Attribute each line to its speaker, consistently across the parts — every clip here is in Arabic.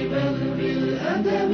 Speaker 1: بل بالأدب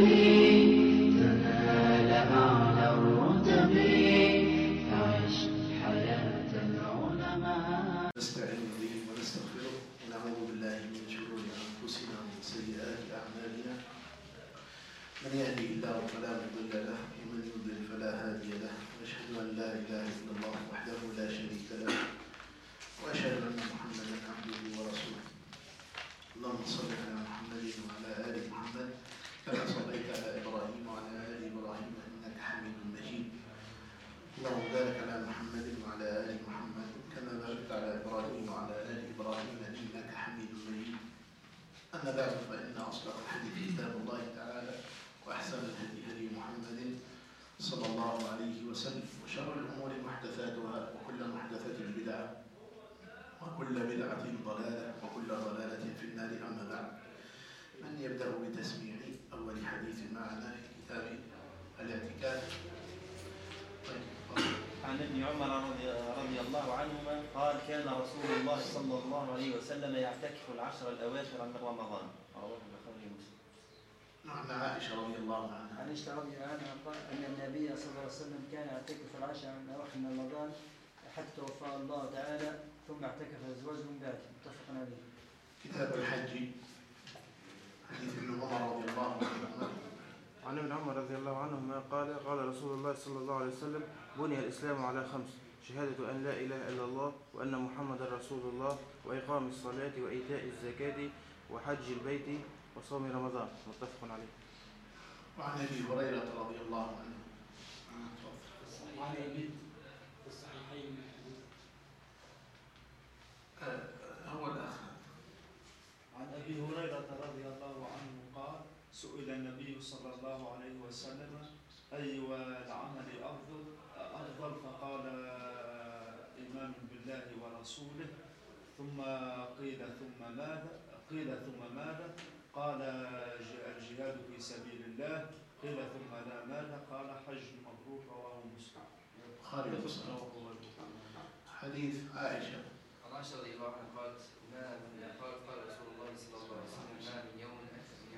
Speaker 1: تنال أعلى الرتب. فعش حياة العلماء.
Speaker 2: نستعين به ونستغفره ونعوذ بالله من شرور أنفسنا ومن سيئات أعمالنا. من يهدي الله فلا مضل له ومن يضلل فلا هادي له. وأشهد أن لا إله إلا الله وحده لا شريك له وأشهد أن محمدا عبده ورسوله. اللهم صل على محمد وعلى آل محمد كما صليت على إبراهيم وعلى آل إبراهيم إنك حميد مجيد. اللهم بارك على محمد وعلى آل محمد كما باركت على إبراهيم وعلى آل إبراهيم إنك حميد مجيد. أما بعد فإن أصدق الحديث كتاب الله تعالى وأحسن الهدي هدي محمد صلى الله عليه وسلم وشر الأمور محدثاتها وكل محدثة بدعة وكل بدعة ضلالة وكل ضلالة في النار. أما بعد، من يبدأ بتسميع أول حديث معنا في كتاب الاعتكاف؟
Speaker 3: عن ابن عمر رضي الله عنهما قال: كان رسول الله صلى الله عليه وسلم يعتكف العشر الأواخر من رمضان. رواه البخاري ومسلم.
Speaker 2: عن عائشة رضي الله عنها.
Speaker 4: عن عائشة رضي الله عنها قال أن النبي صلى الله عليه وسلم كان يعتكف العشر من أواخر من رمضان حتى توفاه الله تعالى، ثم اعتكف أزواجه من بعده. متفق عليه.
Speaker 2: كتاب الحج حديث ابن عمر رضي الله عنهما.
Speaker 5: عن ابن عمر رضي الله عنهما قال: قال رسول الله صلى الله عليه وسلم: بني الإسلام على 5: شهادة أن لا إله إلا الله وأن محمدا رسول الله وإقام الصلاة وإيتاء الزكاة وحج البيت وصوم رمضان. متفق عليه.
Speaker 2: وعن أبي هريرة رضي الله عنه.
Speaker 6: وعن أبي في الصحيحين
Speaker 2: هو الأخ.
Speaker 6: عن أبي هريرة رضي الله عنه قال: سئل النبي صلى الله عليه وسلم: أي العمل أفضل؟ فقال: إيمان بالله ورسوله. ثم قيل ثم ماذا؟ قال: الجهاد في سبيل الله. قيل ثم لا ماذا؟ قال: حج مبرور. رواه مسلم.
Speaker 2: البخاري ومسلم. حديث عائشة.
Speaker 7: عن عائشة رضي الله عنها قالت: قال رسول الله صلى الله عليه وسلم: ما من يوم أكثر من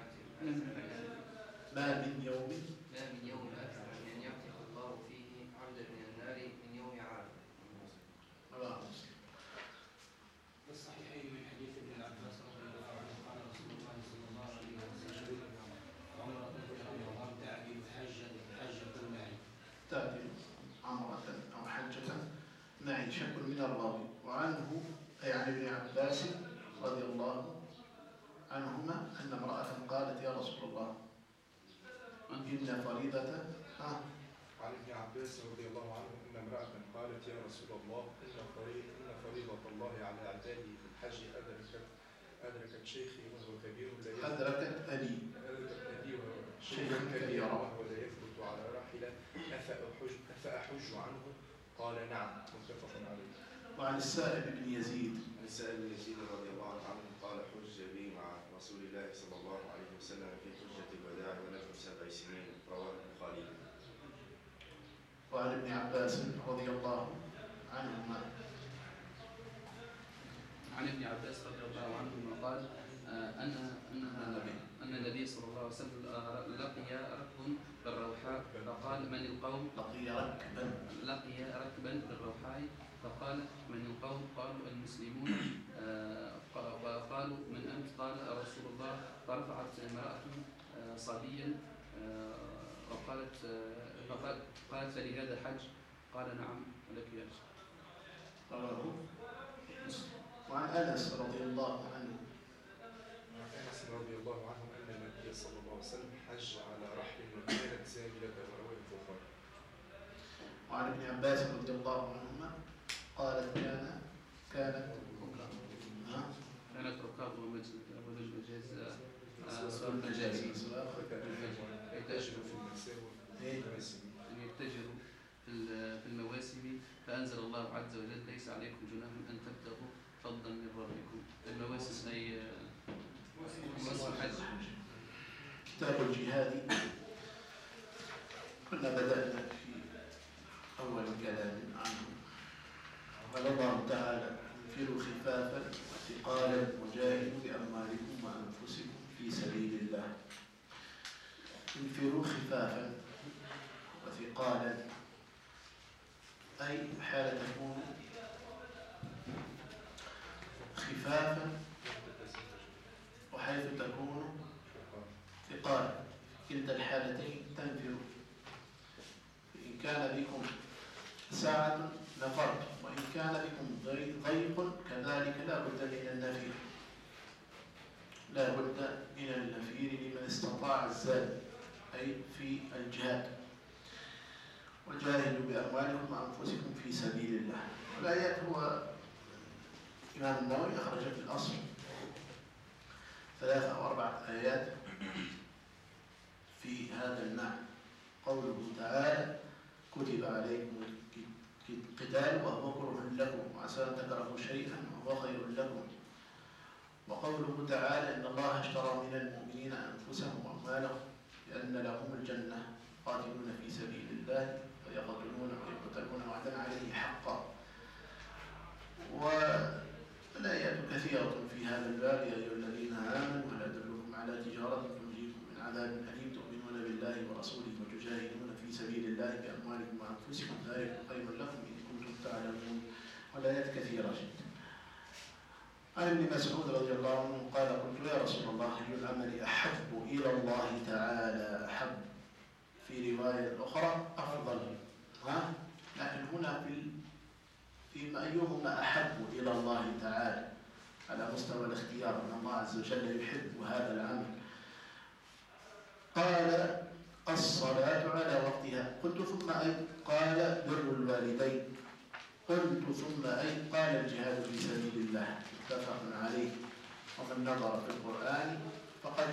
Speaker 7: يعتق الله فيه عبدا من النار من يوم عرفة.
Speaker 2: رواه مسلم.
Speaker 6: في الصحيحين من حديث ابن عباس رضي الله عنه قال: رسول الله صلى الله عليه وسلم: عمرة رمضان تعدل حجة معي.
Speaker 2: تعدل عمرة أو حجة معي. شك من الراوي. وعنه أي عن ابن عباس رضي الله عنهما أن امرأة قالت: يا رسول الله إن فريضة.
Speaker 8: عن ابن عباس رضي الله عنه أن امرأة قالت: يا رسول الله إن فريضة الله على عباده في الحج أدركت شيخي وهو كبير لا
Speaker 2: أدركت أبي
Speaker 8: شيخ كبير وهو لا يثبت على راحلة أفأحج عنه؟ قال: نعم. متفق عليه.
Speaker 2: وعن السائب بن يزيد.
Speaker 9: السائب بن يزيد رضي الله عنه قال: حج بي مع رسول الله صلى الله عليه وسلم في حجة الوداع ونحو 7 سنين. رواه البخاري.
Speaker 2: وعن ابن عباس رضي الله عنهما.
Speaker 7: عن ابن عباس رضي الله عنهما قال: أن النبي صلى الله عليه وسلم لقي ركب بالروحاء فقال: من القوم؟ لقي ركبا بالروحاء فقال: من القوم؟ قالوا: المسلمون. وقالوا: من أنت؟ قال: رسول الله. فرفعت امرأة صبيا قالت: فلهذا حج؟ قال: نعم ولك أجر.
Speaker 2: وعن أنس رضي الله عنه.
Speaker 8: عن أنس رضي الله عنه أن النبي صلى الله عليه وسلم حج على رحل وكانت زاملة. رواه البخاري.
Speaker 2: وعن ابن عباس رضي الله عنهما قالت: كانت
Speaker 7: ركاب المجاز أن يتجروا في المواسم. فأنزل الله عز وجل: ليس عليكم جناح أن تبتغوا فضلا من ربكم. المواسم أي مواسم الحج.
Speaker 2: كتاب الجهاد. كنا بدأنا في أول كلام عنه. قال الله تعالى: انفروا خفافا وثقالا وجاهدوا بأموالكم وأنفسكم في سبيل الله. انفروا خفافا وثقالا، أي حال تكون خفافا وحيث تكون ثقالا، كلتا الحالتين تنفروا. إن كان بكم ساعة نفرت، وإن كان بكم ضيق كذلك لا بد من النفير، لا بد من النفير لمن استطاع الزاد، أي في الجهاد. وجاهدوا بأموالكم وأنفسكم في سبيل الله. والآيات هو الإمام النووي أخرج في الأصل 3 أو 4 آيات في هذا المعنى. قوله تعالى: كتب عليكم القتال وهو كره لكم وعسى أن تكرهوا شيئا وهو خير لكم. وقوله تعالى: إن الله اشترى من المؤمنين أنفسهم وأموالهم بأن لهم الجنة يقاتلون في سبيل الله فيقتلون ويقتلون وعدا عليه حقا. والآيات كثيرة في هذا الباب. يا أيها الذين آمنوا هل أدلكم على تجارة تنجيكم من عذاب أليم تؤمنون بالله ورسوله وتجاهدون في سبيل الله بأموالكم وأنفسكم ذلك خير لكم إن كنتم تعلمون. والآيات كثيرة جدا. عن ابن مسعود رضي الله عنه قال: قلت يا رسول الله أي العمل أحب إلى الله تعالى؟ أحب في رواية أخرى أفضل، لكن هنا في أيهما أحب إلى الله تعالى على مستوى الاختيار، أن الله عز وجل يحب هذا العمل. قال: الصلاة على وقتها. قلت ثم أي؟ قال: بر الوالدين. قلت ثم أي؟ قال: الجهاد في سبيل الله. متفق عليه. ومن نظر في القرآن فقد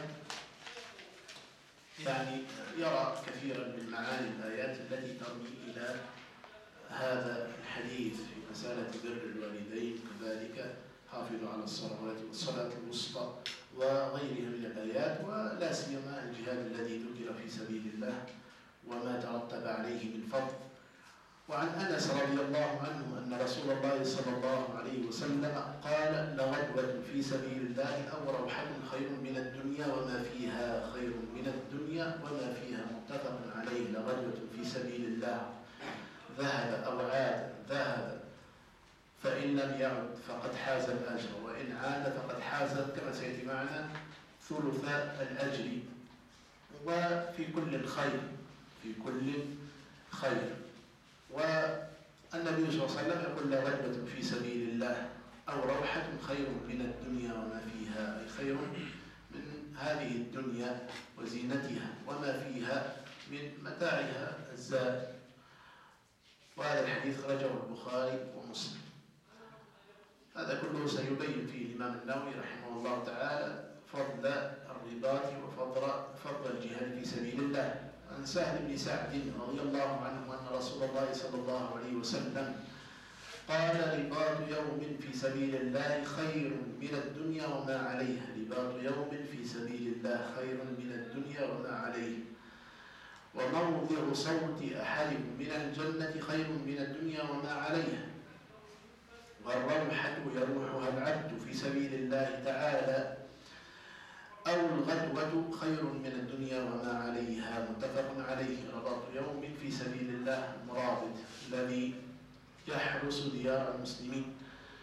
Speaker 2: يرى كثيرا من معاني الآيات التي ترمي إلى هذا الحديث في مسألة بر الوالدين، كذلك حافظوا على الصلوات والصلاة الوسطى وغيرها من الآيات، ولا سيما الجهاد الذي ذكر في سبيل الله وما ترتب عليه من فضل. وعن أنس رضي الله عنه أن رسول الله صلى الله عليه وسلم قال: لغدوة في سبيل الله أو روحة خير من الدنيا وما فيها، خير من الدنيا وما فيها. متفق عليه. لغدوة في سبيل الله، ذهب أو عاد، ذهب فإن لم يعد فقد حاز الأجر، وإن عاد فقد حاز كما سيأتي معنا ثلث الأجر. وفي كل خير، في كل خير. والنبي صلى الله عليه وسلم يقول: لغدوة في سبيل الله أو روحة خير من الدنيا وما فيها، أي خير من هذه الدنيا وزينتها وما فيها من متاعها الزاد. وهذا الحديث خرجه البخاري ومسلم. هذا كله سيبين فيه الإمام النووي رحمه الله تعالى فضل الرباط وفضل الجهاد في سبيل الله. عن سهل بن سعد رضي الله عنه أن رسول الله صلى الله عليه وسلم قال: رباط يوم في سبيل الله خير من الدنيا وما عليها. رباط يوم في سبيل الله خير من الدنيا وما عليها. وموضع صوت أحدكم من الجنة خير من الدنيا وما عليها. والروحة يروحها العبد في سبيل الله تعالى أو الغدوة خير من الدنيا وما عليها. متفق عليه. رباط يوم في سبيل الله المرابط الذي يحرس ديار المسلمين.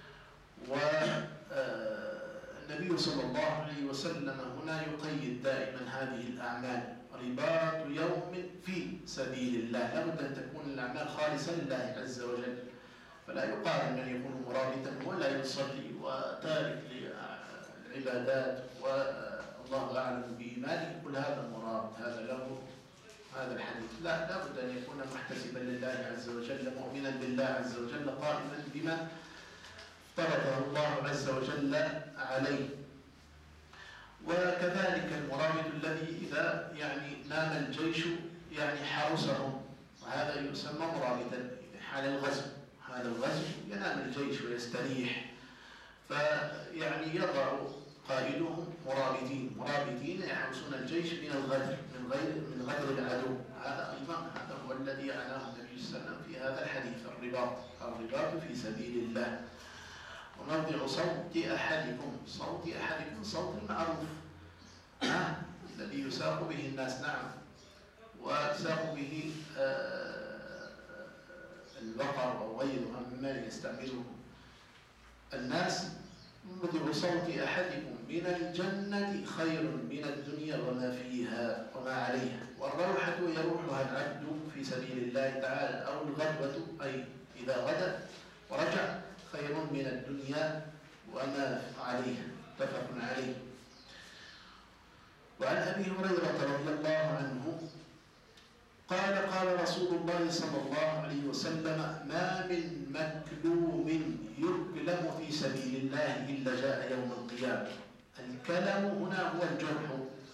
Speaker 2: والنبي صلى الله عليه وسلم هنا يقيد دائما هذه الأعمال: رباط يوم في سبيل الله. لابد أن تكون الأعمال خالصة لله عز وجل، فلا يقال أن يكون مرابطا ولا يصلي وتارك للعبادات والله أعلم بإيمانه، كل هذا مرابط، هذا له هذا الحديث. لا، لابد أن يكون محتسبا لله عز وجل، مؤمنا بالله عز وجل، قائما بما افترضه الله عز وجل عليه. وكذلك المرابط الذي إذا نام الجيش حرسهم، وهذا يسمى مرابطا حال الغزو. هذا الغزو ينام الجيش ويستريح، يضع قائدهم مرابطين يحرسون الجيش من الغدر، من غدر العدو. هذا هو الذي أعناه النبي صلى الله عليه وسلم في هذا الحديث: الرباط في سبيل الله. وموضع صوت أحدكم، صوت المعروف الذي يساق به الناس. نعم، وتساق به البقر أو غيرها مما يستعمله الناس. مدع صوت أحدكم من الجنة خير من الدنيا وما فيها وما عليها. والروحة يروحها العبد في سبيل الله تعالى، أو الغدوة أي إذا غدا ورجع خير من الدنيا وما عليها. متفق عليه. وعن أبي هريرة رضي الله عنه قال قال رسول الله صلى الله عليه وسلم: ما من مكلوم يكلم في سبيل الله إلا جاء يوم القيامة. الكلم هنا هو الجرح،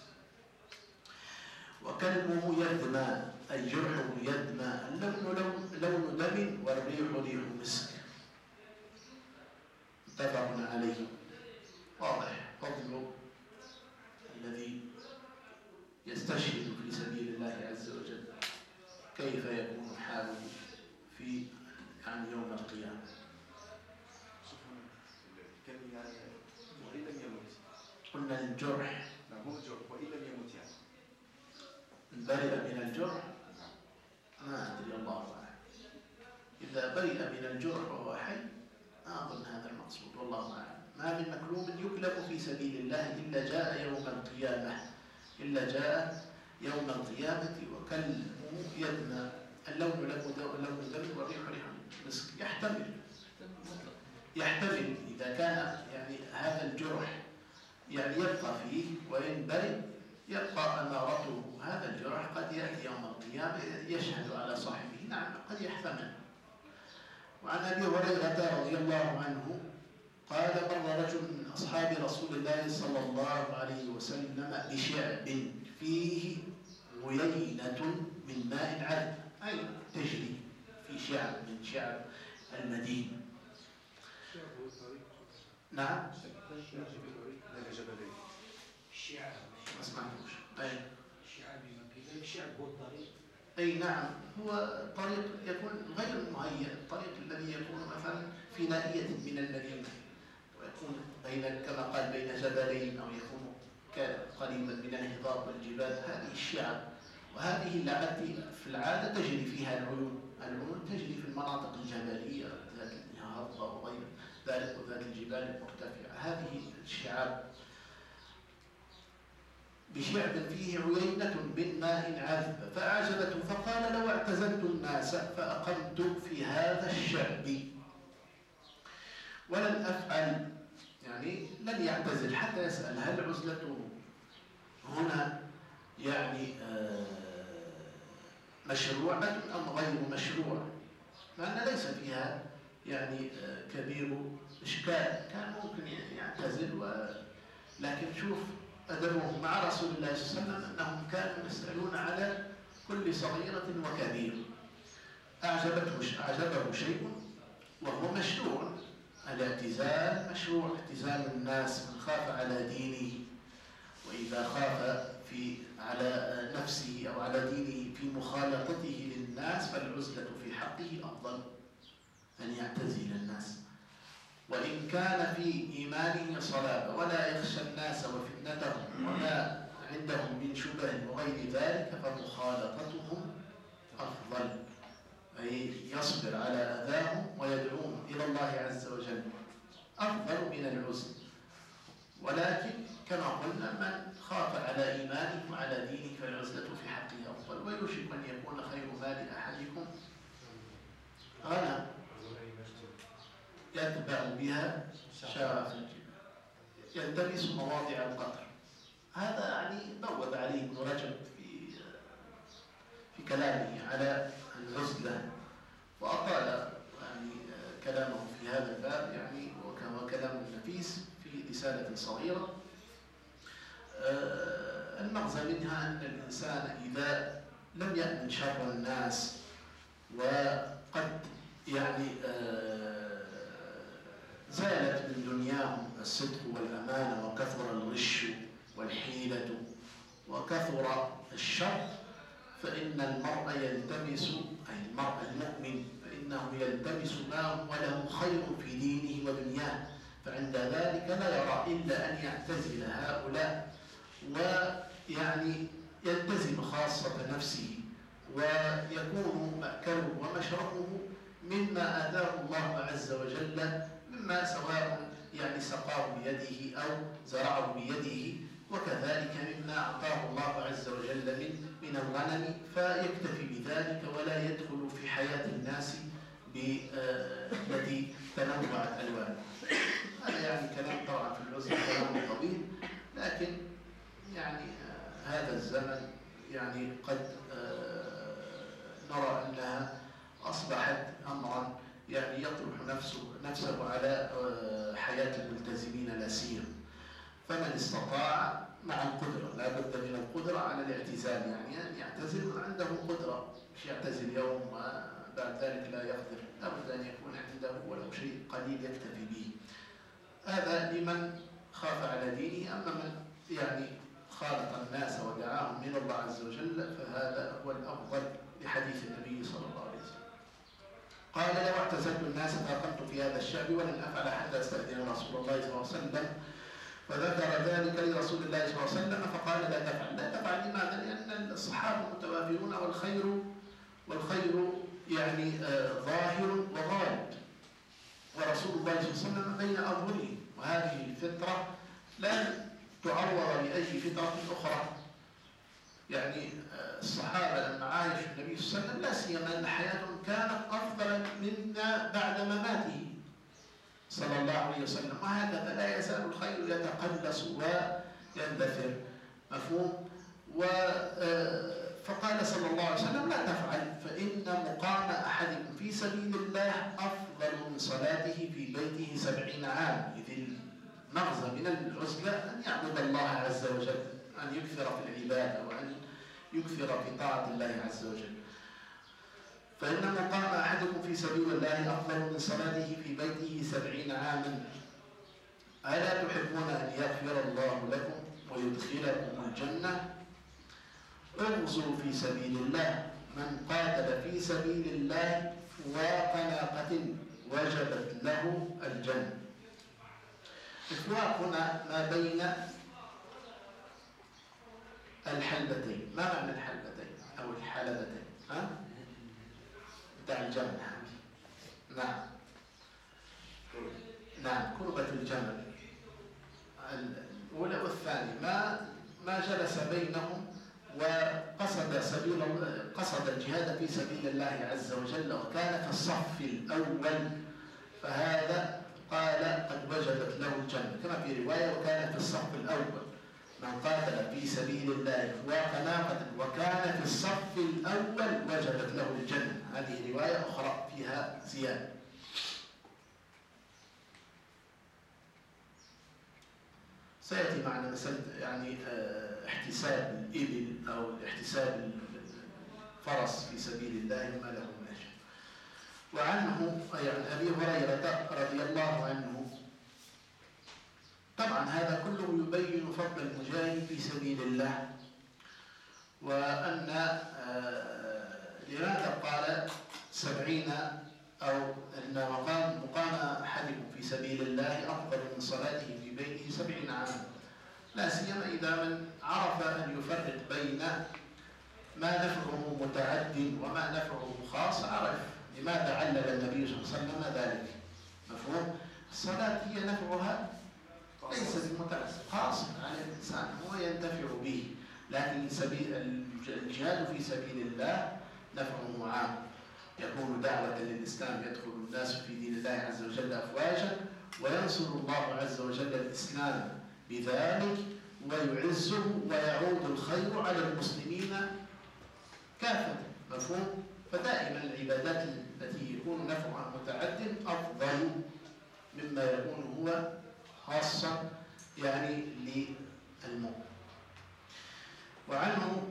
Speaker 2: وكلمه يدمى، أي جرحه يدمى. اللون لون دم والريح ريح مسك. متفق عليه. واضح فضل الذي يستشهد في سبيل الله عز وجل، كيف يكون حاله في يوم القيامة.
Speaker 9: وإن لم يمت.
Speaker 2: قلنا الجرح.
Speaker 9: نعم هو الجرح وإن لم يمت يعني.
Speaker 2: برئ من الجرح؟ ما أدري، الله أعلم. إذا برئ من الجرح وهو حي أظن هذا المقصود، والله أعلم. ما من مكلوم يكلم في سبيل الله إلا جاء يوم القيامة، إلا جاء يوم القيامة وكلمه يدمى. اللون لون دم والريح ريح مسك. يحتمل إذا كان هذا الجرح يبقى فيه، وإن برئ يبقى أمارته. هذا الجرح قد يأتي يوم القيامة يشهد على صاحبه، نعم قد يحتمل. وعن أبي هريرة رضي الله عنه قال: مر رجل من أصحاب رسول الله صلى الله عليه وسلم بشعب فيه غيينة من ماء عذب، أي تجري في شعب من شعب المدينة. نعم.
Speaker 8: الشعب
Speaker 2: ما سمعتوش. أي
Speaker 8: الشعب مكي. الشعب هو الطريق.
Speaker 2: أي نعم، هو طريق يكون غير مهيأ، الطريق الذي يكون مثلا في ناحية من المدينة، ويكون كما قال بين جبلين، أو يكون قريبا من الهضاب والجبال. هذه الشعب، وهذه التي في العادة تجري فيها العيون. العيون تجري في المناطق الجبلية ذات الهضبة وغير ذلك، وذات الجبال المرتفعة. هذه الشعاب بشعب فيه عيينة من ماء عذب فأعجبته، فقال: لو اعتزلت الناس فأقمت في هذا الشعب ولن أفعل، لن يعتزل حتى يسأل هل عزلته هنا مشروعة أم غير مشروع، لأن ليس فيها كبير إشكال. كان ممكن يعتزل، لكن شوف أدبهم مع رسول الله صلى الله عليه وسلم أنهم كانوا يسألون على كل صغيرة وكبير. أعجبه شيء وهو مشروع. الاعتزال مشروع، اعتزال الناس من خاف على دينه، وإذا خاف على نفسه أو على دينه في مخالطته للناس فالعزلة في حقه أفضل أن يعتزل الناس. وإن كان في إيمانه صلابة ولا يخشى الناس وفتنتهم وما عندهم من شبه وغير ذلك فمخالطتهم أفضل، أي يصبر على أذاهم ويدعوهم إلى الله عز وجل أفضل من العزل. ولكن كما قلنا من خاف على إيمانه وعلى دينه فالعزلة في حقه أفضل. ويوشك أن يكون خير مال أحدكم غنم يتبع بها شرف الجبال يلتمس مواضع القطر. هذا بوب عليه ابن رجب في كلامه على العزلة، وأطال كلامه في هذا الباب، وهو كلام نفيس في رسالة صغيرة. المغزى منها أن الإنسان إذا لم يأمن شر الناس، وقد زالت من دنياهم الصدق والأمانة، وكثر الغش والحيلة وكثر الشر، فإن المرء يلتمس، أي المرء المؤمن، فإنه يلتمس ما هو له خير في دينه ودنياه، فعند ذلك لا يرى إلا أن يعتزل هؤلاء يلتزم خاصة نفسه ويكون مأكله ومشربه مما آتاه الله عز وجل، مما سواء يعني سقاه بيده أو زرعه بيده، وكذلك مما أعطاه الله عز وجل من الغنم، فيكتفي بذلك ولا يدخل في حياة الناس التي تنوعت ألوانها. هذا يعني كلام طبعا في العزلة كلام طويل، لكن يعني هذا الزمن يعني قد نرى أنها أصبحت أمرا يعني يطرح نفسه على حياة الملتزمين لا سيما. فمن استطاع مع القدرة، لا بد من القدرة على الاعتزال، يعني أن يعتزل من عنده قدرة، مش يعتزل يوم وبعد ذلك لا يقدر، لا بد أن يكون عنده ولو شيء قليل يكتفي به. هذا لمن خاف على دينه. أما من يعني خالط الناس ودعاهم من الله عز وجل فهذا هو الأفضل لحديث النبي صلى الله عليه وسلم. قال: لو اعتزلت الناس فأقمت في هذا الشعب ولن أفعل حتى أستأذن رسول الله صلى الله عليه وسلم. فذكر ذلك لرسول الله صلى الله عليه وسلم فقال: لا تفعل. لا تفعل لماذا؟ لأن الصحابة متوافرون والخير يعني ظاهر وغالب، ورسول الله صلى الله عليه وسلم بين أظهرهم، وهذه الفترة لن تعوض بأي فترة أخرى. يعني الصحابة لما عايش النبي صلى الله عليه وسلم لا سيما أن حياتهم كانت أفضل منا بعد مماته صلى الله عليه وسلم، وهكذا لا يزال الخير يتقلص ويندثر. مفهوم؟ فقال صلى الله عليه وسلم: لا تفعل، فإن مقام أحدكم في سبيل الله أفضل من صلاته في بيته 70 عام. إذ المغزى من العزلة أن يعبد الله عز وجل، أن يكثر في العبادة وأن يكثر في طاعة الله عز وجل. فإن مقام أحدكم في سبيل الله أفضل من صلاته في بيته 70 عاما. ألا تحبون أن يغفر الله لكم ويدخلكم الجنة؟ اغزوا في سبيل الله. من قاتل في سبيل الله فواق ناقة وجبت له الجنة. الفواق هنا ما بين الحلبتين. ما معنى الحلبتين أو الحلبتين؟ بتاع الجمل. نعم نعم، كربة الجمل الأولى والثانية. ما جلس بينهم وقصد الجهاد في سبيل الله عز وجل وكان في الصف الأول، فهذا قال قد وجبت له الجنة، كما في رواية وكان في الصف الأول. من قاتل في سبيل الله فواق ناقة وكان في الصف الأول وجبت له الجنة. هذه رواية أخرى فيها زيادة. سيأتي معنا مسألة يعني احتساب الإبل أو احتساب الفرس في سبيل الله وما له من أجل. وعنه يعني أبي هريرة رضي الله عنه، طبعا هذا كله يبين فضل المجاهد في سبيل الله، وأن لماذا قال 70 أو أن مقام أحدكم في سبيل الله أفضل من صلاته في بيته 70 عاما. لا سيما إذا من عرف أن يفرق بين ما نفعه متعد وما نفعه خاص، عرف لماذا علل النبي صلى الله عليه وسلم ذلك. مفهوم؟ الصلاة هي نفعها ليس بمتعد خاص على الإنسان، هو ينتفع به، لكن الجهاد في سبيل الله نفعه عام، يكون دعوة للإسلام، يدخل الناس في دين الله عز وجل أفواجا، وينصر الله عز وجل الإسلام بذلك ويعزه، ويعود الخير على المسلمين كافة. مفهوم؟ فدائما العبادات التي يكون نفعها متعد أفضل مما يكون هو خاصا يعني للمؤمن. وعنه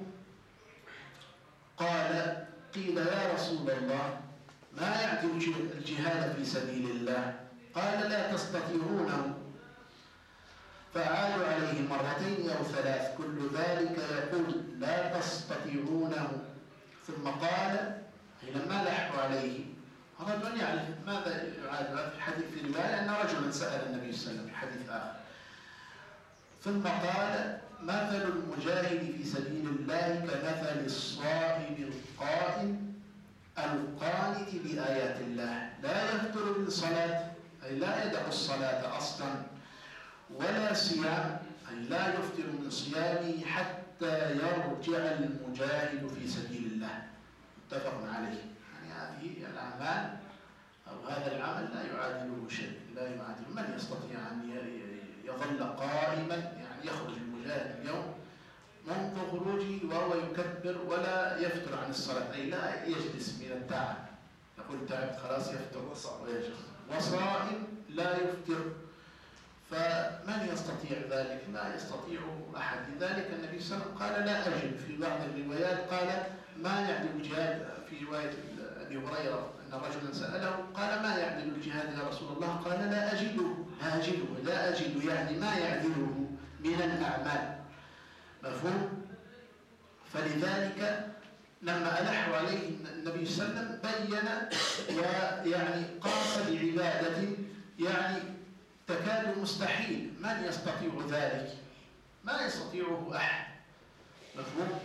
Speaker 2: قال: قيل يا رسول الله ما يعدل الجهاد في سبيل الله؟ قال: لا تستطيعونه. فعادوا عليه مرتين أو 3 كل ذلك يقول لا تستطيعونه. ثم قال لما لحوا عليه رجل يعرف ماذا يعاد في حديث، في رواية أن رجلا سأل النبي صلى الله عليه وسلم في حديث آخر، ثم قال مثل المجاهد في سبيل الله كمثل الصائم القائم القانت بآيات الله لا يفتر من صلاة أي لا يدع الصلاة أصلا ولا صيام أي لا يفتر من صيامه حتى يرجع المجاهد في سبيل الله. متفق عليه. يعني هذه الأعمال أو هذا العمل لا يعادله شيء، لا يعادله. من يستطيع أن يظل قائما يعني يخرج المجاهد اليوم منذ خروجه وهو يكبر ولا يفتر عن الصلاة أي لا يجلس من التعب يقول تعب خلاص يفتر ويجلس وصائم لا يفتر. فمن يستطيع ذلك؟ لا يستطيع أحد. لذلك النبي صلى الله عليه وسلم قال لا أجد. في بعض الروايات قال ما يعدل الجهاد. في رواية أبي هريرة أن رجلا سأله قال ما يعدل الجهاد يا رسول الله؟ قال لا أجد يعني ما يعدله من الأعمال. مفهوم؟ فلذلك لما ألحوا عليه النبي صلى الله عليه وسلم بين ويعني قاس بعبادة يعني تكاد مستحيل. من يستطيع ذلك؟ ما يستطيعه أحد. مفهوم؟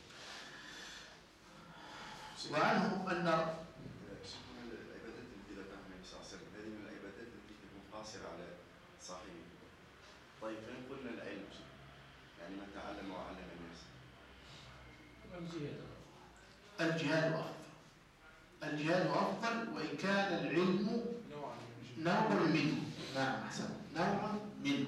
Speaker 2: وعنه أن
Speaker 9: العبادات التي ذكرها النبي صلى الله عليه وسلم هذه من العبادات التي تكون قاصرة على صاحبها. طيب فإن قلنا العلم يعني من تعلم وعلم الناس.
Speaker 2: الجهاد أفضل وإن كان العلم نوع منه. نعم أحسن، نوع منه.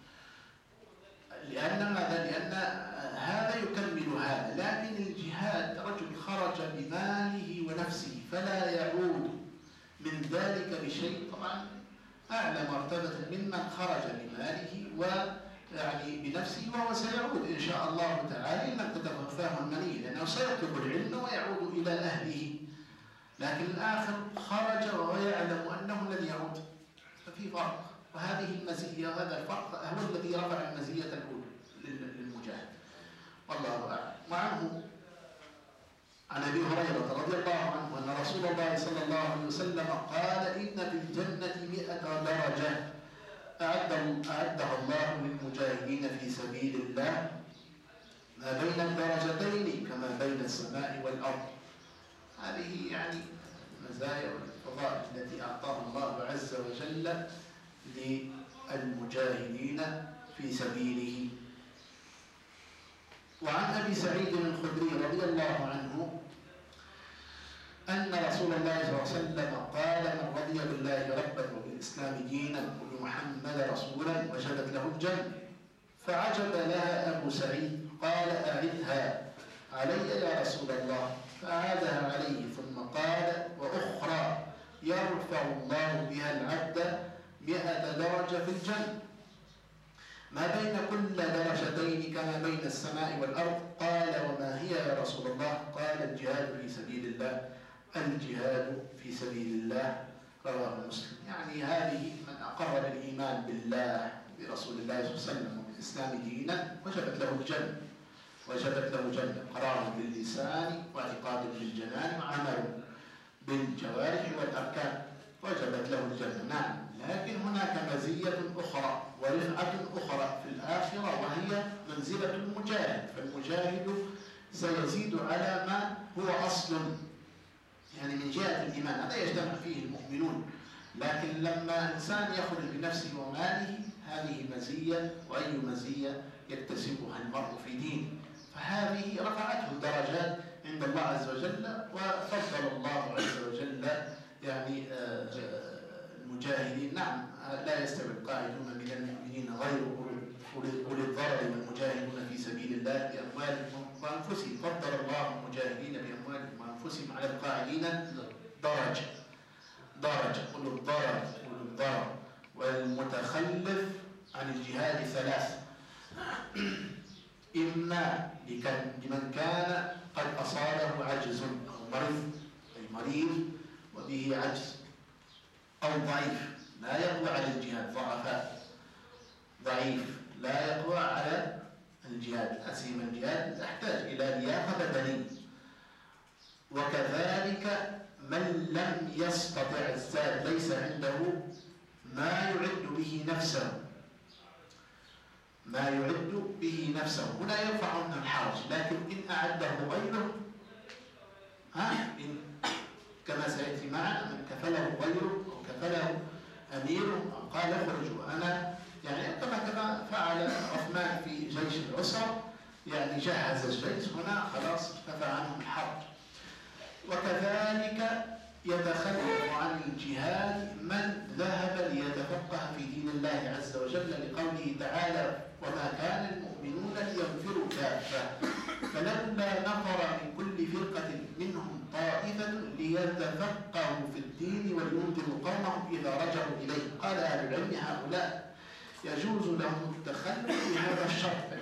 Speaker 2: لأن هذا يكمل هذا. لكن الجهاد رجل خرج بماله ونفسه فلا يعود من ذلك بشيء، طبعا أعلى مرتبة ممن خرج بماله ويعني بنفسه، وهو سيعود إن شاء الله تعالى إن لم تتوفاه المنية، لأنه سيطلب العلم ويعود إلى أهله. لكن الآخر خرج وهو يعلم أنه لن يعود، ففي فرق. وهذه المزية وهذا الفرق هو الذي رفع المزية الأولى للمجاهد، والله أعلم. وعنه عن أبي هريرة رضي الله عنه أن رسول الله صلى الله عليه وسلم قال إن في الجنة 100 درجة أعدها الله للمجاهدين في سبيل الله ما بين الدرجتين كما بين السماء والأرض. هذه يعني المزايا والفضائل التي أعطاها الله عز وجل للمجاهدين في سبيله. وعن أبي سعيد الخدري رضي الله عنه أن رسول الله صلى الله عليه وسلم قال من رضي بالله ربا وبالإسلام دينا وبمحمد رسولا وجبت له الجنة. فعجب لها أبو سعيد قال أعدها علي يا رسول الله، فأعادها عليه ثم قال وأخرى يرفع الله بها العبد 100 درجة في الجنة ما بين كل درجتين كما بين السماء والأرض. قال وما هي يا رسول الله؟ قال الجهاد في سبيل الله. الجهاد في سبيل الله رواه مسلم. يعني هذه من أقر بالإيمان بالله برسول الله صلى الله عليه وسلم وبالإسلام دينا وجبت له الجنة. وجبت له الجنة قرار باللسان واعتقاد بالجنان وعمل بالجوارح والأركان، وجبت له الجنة. نعم، لكن هناك مزية أخرى ورفعة أخرى في الآخرة وهي منزلة المجاهد. فالمجاهد سيزيد على ما هو أصل يعني من جهة الإيمان، هذا يجتمع فيه المؤمنون. لكن لما إنسان يخرج بنفسه وماله هذه مزية، وأي مزية يكتسبها المرء في دينه، فهذه رفعته درجات عند الله عز وجل. وفضل الله عز وجل يعني المجاهدين. نعم، لا يستوي القاعدون من المؤمنين غير أولي الضرر والمجاهدون في سبيل الله بأموالهم وأنفسهم. فضل الله المجاهدين بأموالهم وأنفسهم على القاعدين درجة أولي الضرر والمتخلف عن الجهاد 3: إما لمن كان قد أصابه عجز أو مرض، أي مريض وبه عجز، أو ضعيف لا يقوى على الجهاد، ضعيف لا يقوى على الجهاد. أسيم الجهاد تحتاج إلى لياقة بدنية. وكذلك من لم يستطع الزاد، ليس عنده ما يعد به نفسه، ما يعد به نفسه، هنا يرفع عنه الحرج، لكن إن أعده غيره إن كما سيأتي معنا من كفله غيره أو كفله أميره أو قال اخرج وأنا يعني كما فعل عثمان في جيش العسرة، يعني جهز الجيش، هنا خلاص ارتفع عنه الحرج. وكذلك يتخلف عن الجهاد من ذهب ليتفقه في دين الله عز وجل لقوله تعالى وما كان المؤمنون لينفروا كافة فلولا نفر من كل فرقة منهم طائفة ليتفقهوا في الدين ولينذروا قومهم إذا رجعوا إليه. قال أهل العلم هؤلاء يجوز لهم التخلف بهذا الشرط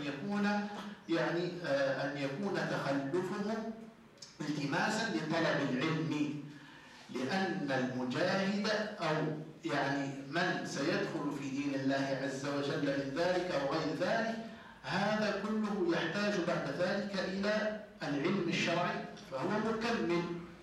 Speaker 2: أن يكون تخلفهم التماسا لطلب العلم، لأن المجاهد أو يعني من سيدخل في دين الله عز وجل من ذلك أو غير ذلك هذا كله يحتاج بعد ذلك إلى العلم الشرعي، فهو مكمل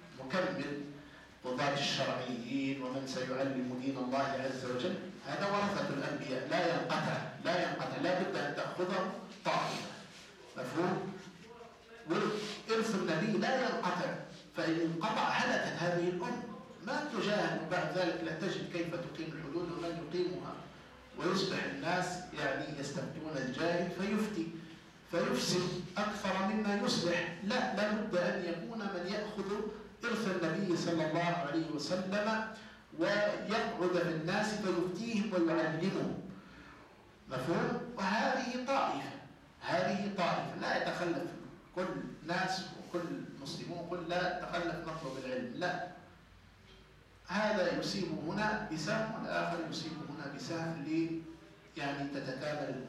Speaker 2: قضاة الشرعيين ومن سيعلم دين الله عز وجل، هذا ورثة الأنبياء لا ينقطع لا بد أن تأخذه طائفة، مفهوم؟ وإرث النبي لا ينقطع، فإن انقطع هلكت هذه الأمة، ما تجاهد بعد ذلك لا تجد كيف تقيم الحدود ومن يقيمها، ويصبح الناس يعني يستفتون الجاهل فيفسد أكثر مما يصلح. لا بد أن يكون من يأخذ إرث النبي صلى الله عليه وسلم ويقعد في الناس فيفتيهم ويعلمهم، مفهوم؟ وهذه طائفة لا يتخلف كل ناس وكل مسلمون كل لا تخلف نطلب العلم، لا، هذا يصيب هنا بسهم والآخر يصيب هنا بسهم يعني تتكامل الأمور.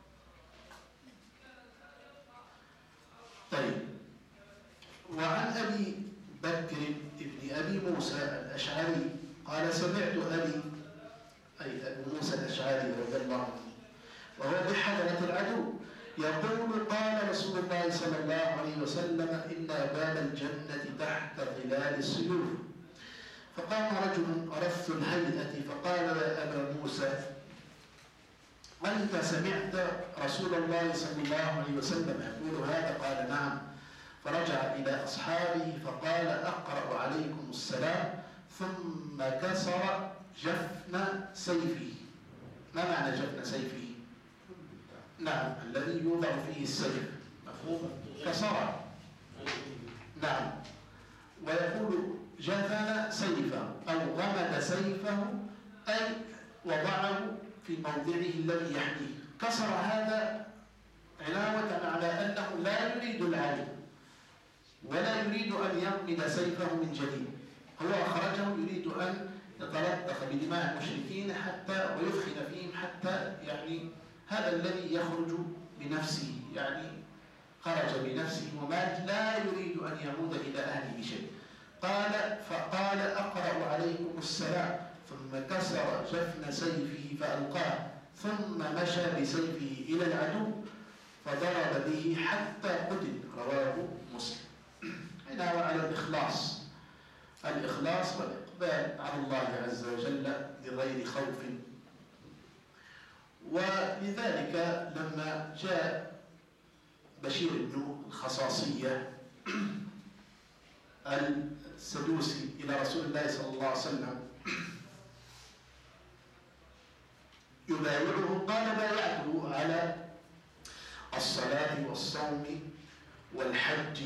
Speaker 2: طيب، وعن أبي بكر ابن أبي موسى الأشعري قال سمعت أبي أي أبو موسى الأشعري رضي الله عنه وهو بحضرة العدو يقول قال رسول الله صلى الله عليه وسلم إن باب الجنة تحت ظلال السيوف. فقام رجل رث الهيئة فقال يا أبا موسى أنت سمعت رسول الله صلى الله عليه وسلم يقول هذا؟ قال نعم. فرجع إلى أصحابه فقال أقرأ عليكم السلام، ثم كسر جفن سيفه. ما معنى جفن سيفه؟ نعم، الذي يوضع فيه السيف، مفهوم؟ كسره، نعم. ويقول جفن سيفه أو غمد سيفه أي وضعه في موضعه الذي يحميه. كسر هذا علاوة على أنه لا يريد العلم ولا يريد أن يغمد سيفه من جديد، هو أخرجه يريد أن يتلطخ بدماء المشركين حتى ويثخن فيهم حتى يعني هذا الذي يخرج بنفسه يعني خرج بنفسه ومات لا يريد أن يعود إلى أهله بشيء. فقال أقرأ عليكم السلام، ثم كسر جفن سيفه فألقاه، ثم مشى بسيفه إلى العدو فضرب به حتى قتل. رواه مسلم. هنا وعلى الإخلاص والإقبال على الله عز وجل بغير خوف. ولذلك لما جاء بشير بن الخصاصية السدوسي إلى رسول الله صلى الله عليه وسلم يبايعه قال بايعته على الصلاة والصوم والحج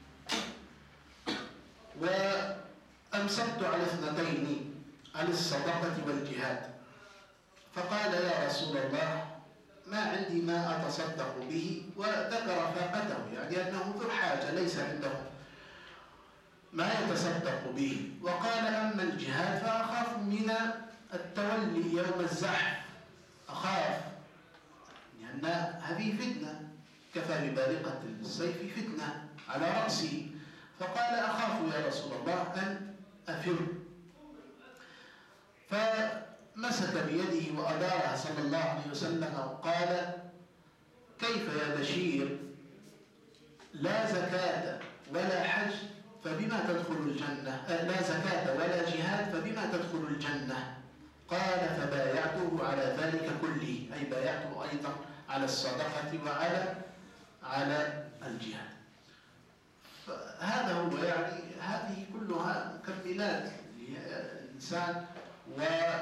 Speaker 2: وأمسكت على اثنتين، على الصدقة والجهاد. فقال يا رسول الله ما عندي ما أتصدق به، وذكر فاقته يعني أنه ذو حاجة ليس عنده ما يتصدق به. وقال أما الجهاد فأخاف من التولي يوم الزحف، أخاف لأن هذه فتنة، كفى ببارقة السيف فتنة على رأسه. فقال أخاف يا رسول الله أن أفر، فمسك بيده وأدارها صلى الله عليه وسلم وقال كيف يا بشير لا زكاة ولا حج فبما تدخل الجنة، لا زكاة ولا جهاد فبما تدخل الجنة؟ قال فبايعته على ذلك كله، أي بايعته أيضا على الصدقة وعلى الجهاد. فهذا هو يعني هذه كلها مكملات للإنسان، و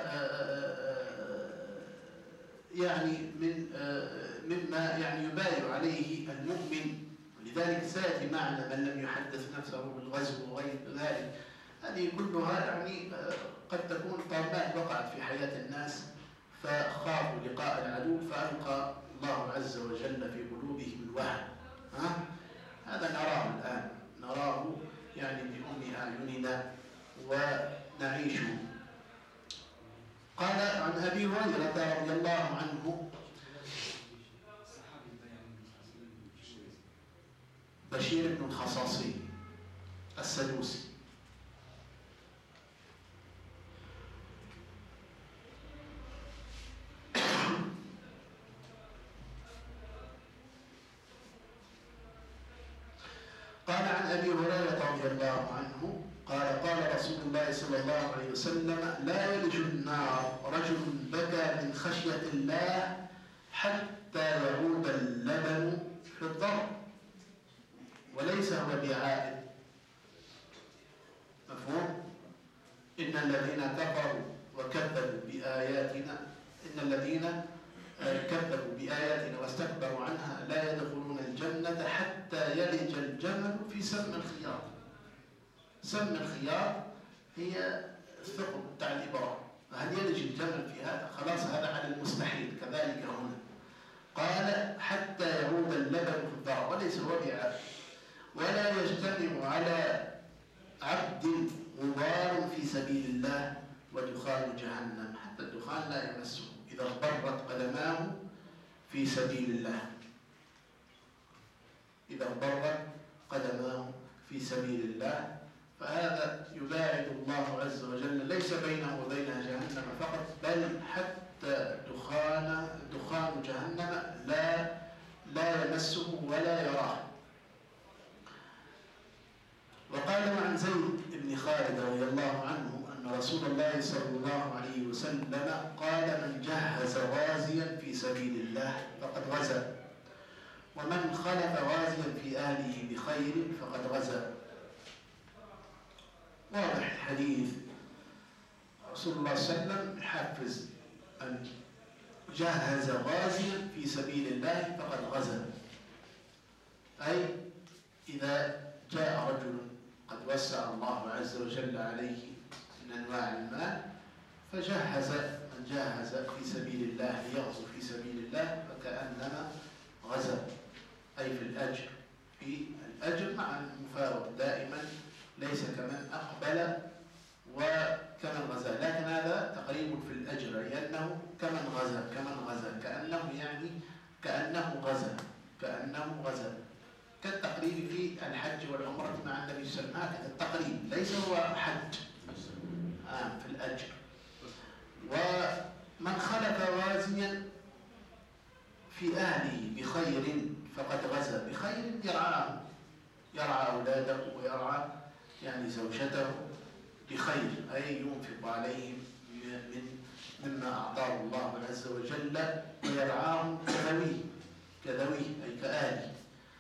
Speaker 2: يعني مما يعني يبايع عليه المؤمن. ولذلك سيأتي معنا من لم يحدث نفسه بالغزو وغير ذلك. هذه كلها يعني قد تكون طامات وقعت في حياة الناس فخافوا لقاء العدو فألقى الله عز وجل في قلوبهم الوهن. هذا نراه الآن، نراه يعني بأم أعيننا ونعيشه. قال عن أبي هريرة رضي الله عنه بشير بن الخصاصي السدوسي قال عن أبي هريرة رضي الله عنه قال قال رسول الله صلى الله عليه وسلم لا يلج النار رجل بكى من خشية الله حتى يعود اللبن في الضرع وليس هو بعائد. مفهوم؟ إن الذين كفروا وكذبوا بآياتنا كذبوا بآياتنا واستكبروا عنها لا يدخلون الجنة حتى يلج الجمل في سم الخياط. سم الخياط هي الثقب بتاع الإبرة، فهل يلج الجمل في هذا؟ خلاص هذا على المستحيل. كذلك هنا قال حتى يعود اللبن في الضرع وليس هو بعائد. ولا يجتمع على عبد غبار في سبيل الله ودخان جهنم، حتى الدخان لا يمسه إذا اغبرت قدماه في سبيل الله. إذا اغبرت قدماه في سبيل الله فهذا يباعد الله عز وجل ليس بينه وبين جهنم فقط، بل حتى دخان جهنم لا يمسه ولا يراه. وقال عن زيد بن خالد رضي الله عنه أن رسول الله صلى الله عليه وسلم قال من جهز غازيا في سبيل الله فقد غزا، ومن خلف غازيا في أهله بخير فقد غزا. واضح الحديث. رسول الله صلى الله عليه وسلم يحفز أن جهز غازيا في سبيل الله فقد غزا، أي إذا جاء رجل قد وسع الله عز وجل عليه من أنواع المال فجهز من جهز في سبيل الله ليغزو في سبيل الله فكأنما غزا، أي في الأجر. في الأجر مع المفاوض دائما، ليس كمن أقبل وكمن غزا، لكن هذا تقريب في الأجر لأنه كمن غزا كأنه يعني كأنه غزا كالتقريب في الحج والعمرة مع النبي صلى الله عليه وسلم. هكذا التقريب ليس هو حج في الأجر. ومن خلف غازيا في أهله بخير فقد غزا. بخير يرعى أولاده ويرعى يعني زوجته بخير، أي ينفق عليهم مما أعطاه الله عز وجل ويرعاهم كذوي أي كآله،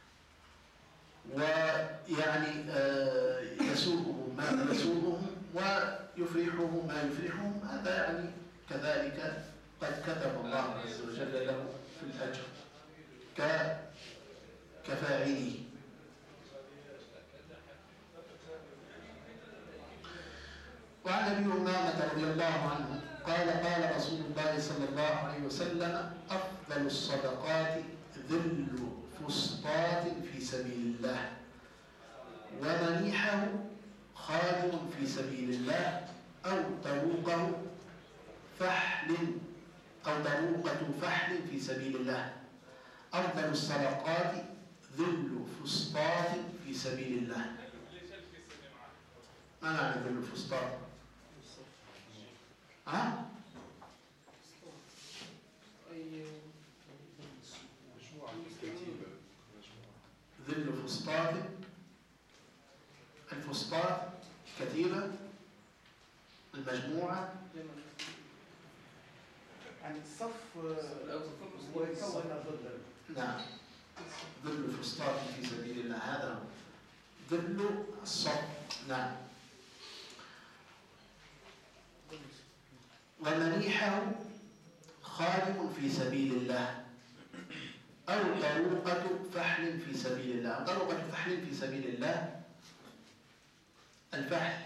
Speaker 2: ويعني يسوءهم ما يسوءهم ويفرحهم ما يفرحهم. هذا يعني كذلك قد كتب الله عز وجل له في الأجر كفاعله. وعن أبي أمامة رضي الله عنه قال قال رسول الله صلى الله عليه وسلم أفضل الصدقات ذل فسطاط في سبيل الله، ومنيحه خادم في سبيل الله، أو طروقة فحل في سبيل الله. أفضل الصدقات ذل فسطاط في سبيل الله. ما معنى ذل فسطاط؟ ذل فسطاط، الفسطاط كتيبة، المجموعة
Speaker 5: يعني الصف
Speaker 7: الأوسط
Speaker 5: ويكون ظلا.
Speaker 2: نعم، ظل فسطاط في سبيل الله، هذا هو ظل الصف. نعم. ومنيحه خادم في سبيل الله أو طروقة فحل في سبيل الله. طروقة فحل في سبيل الله، الفحل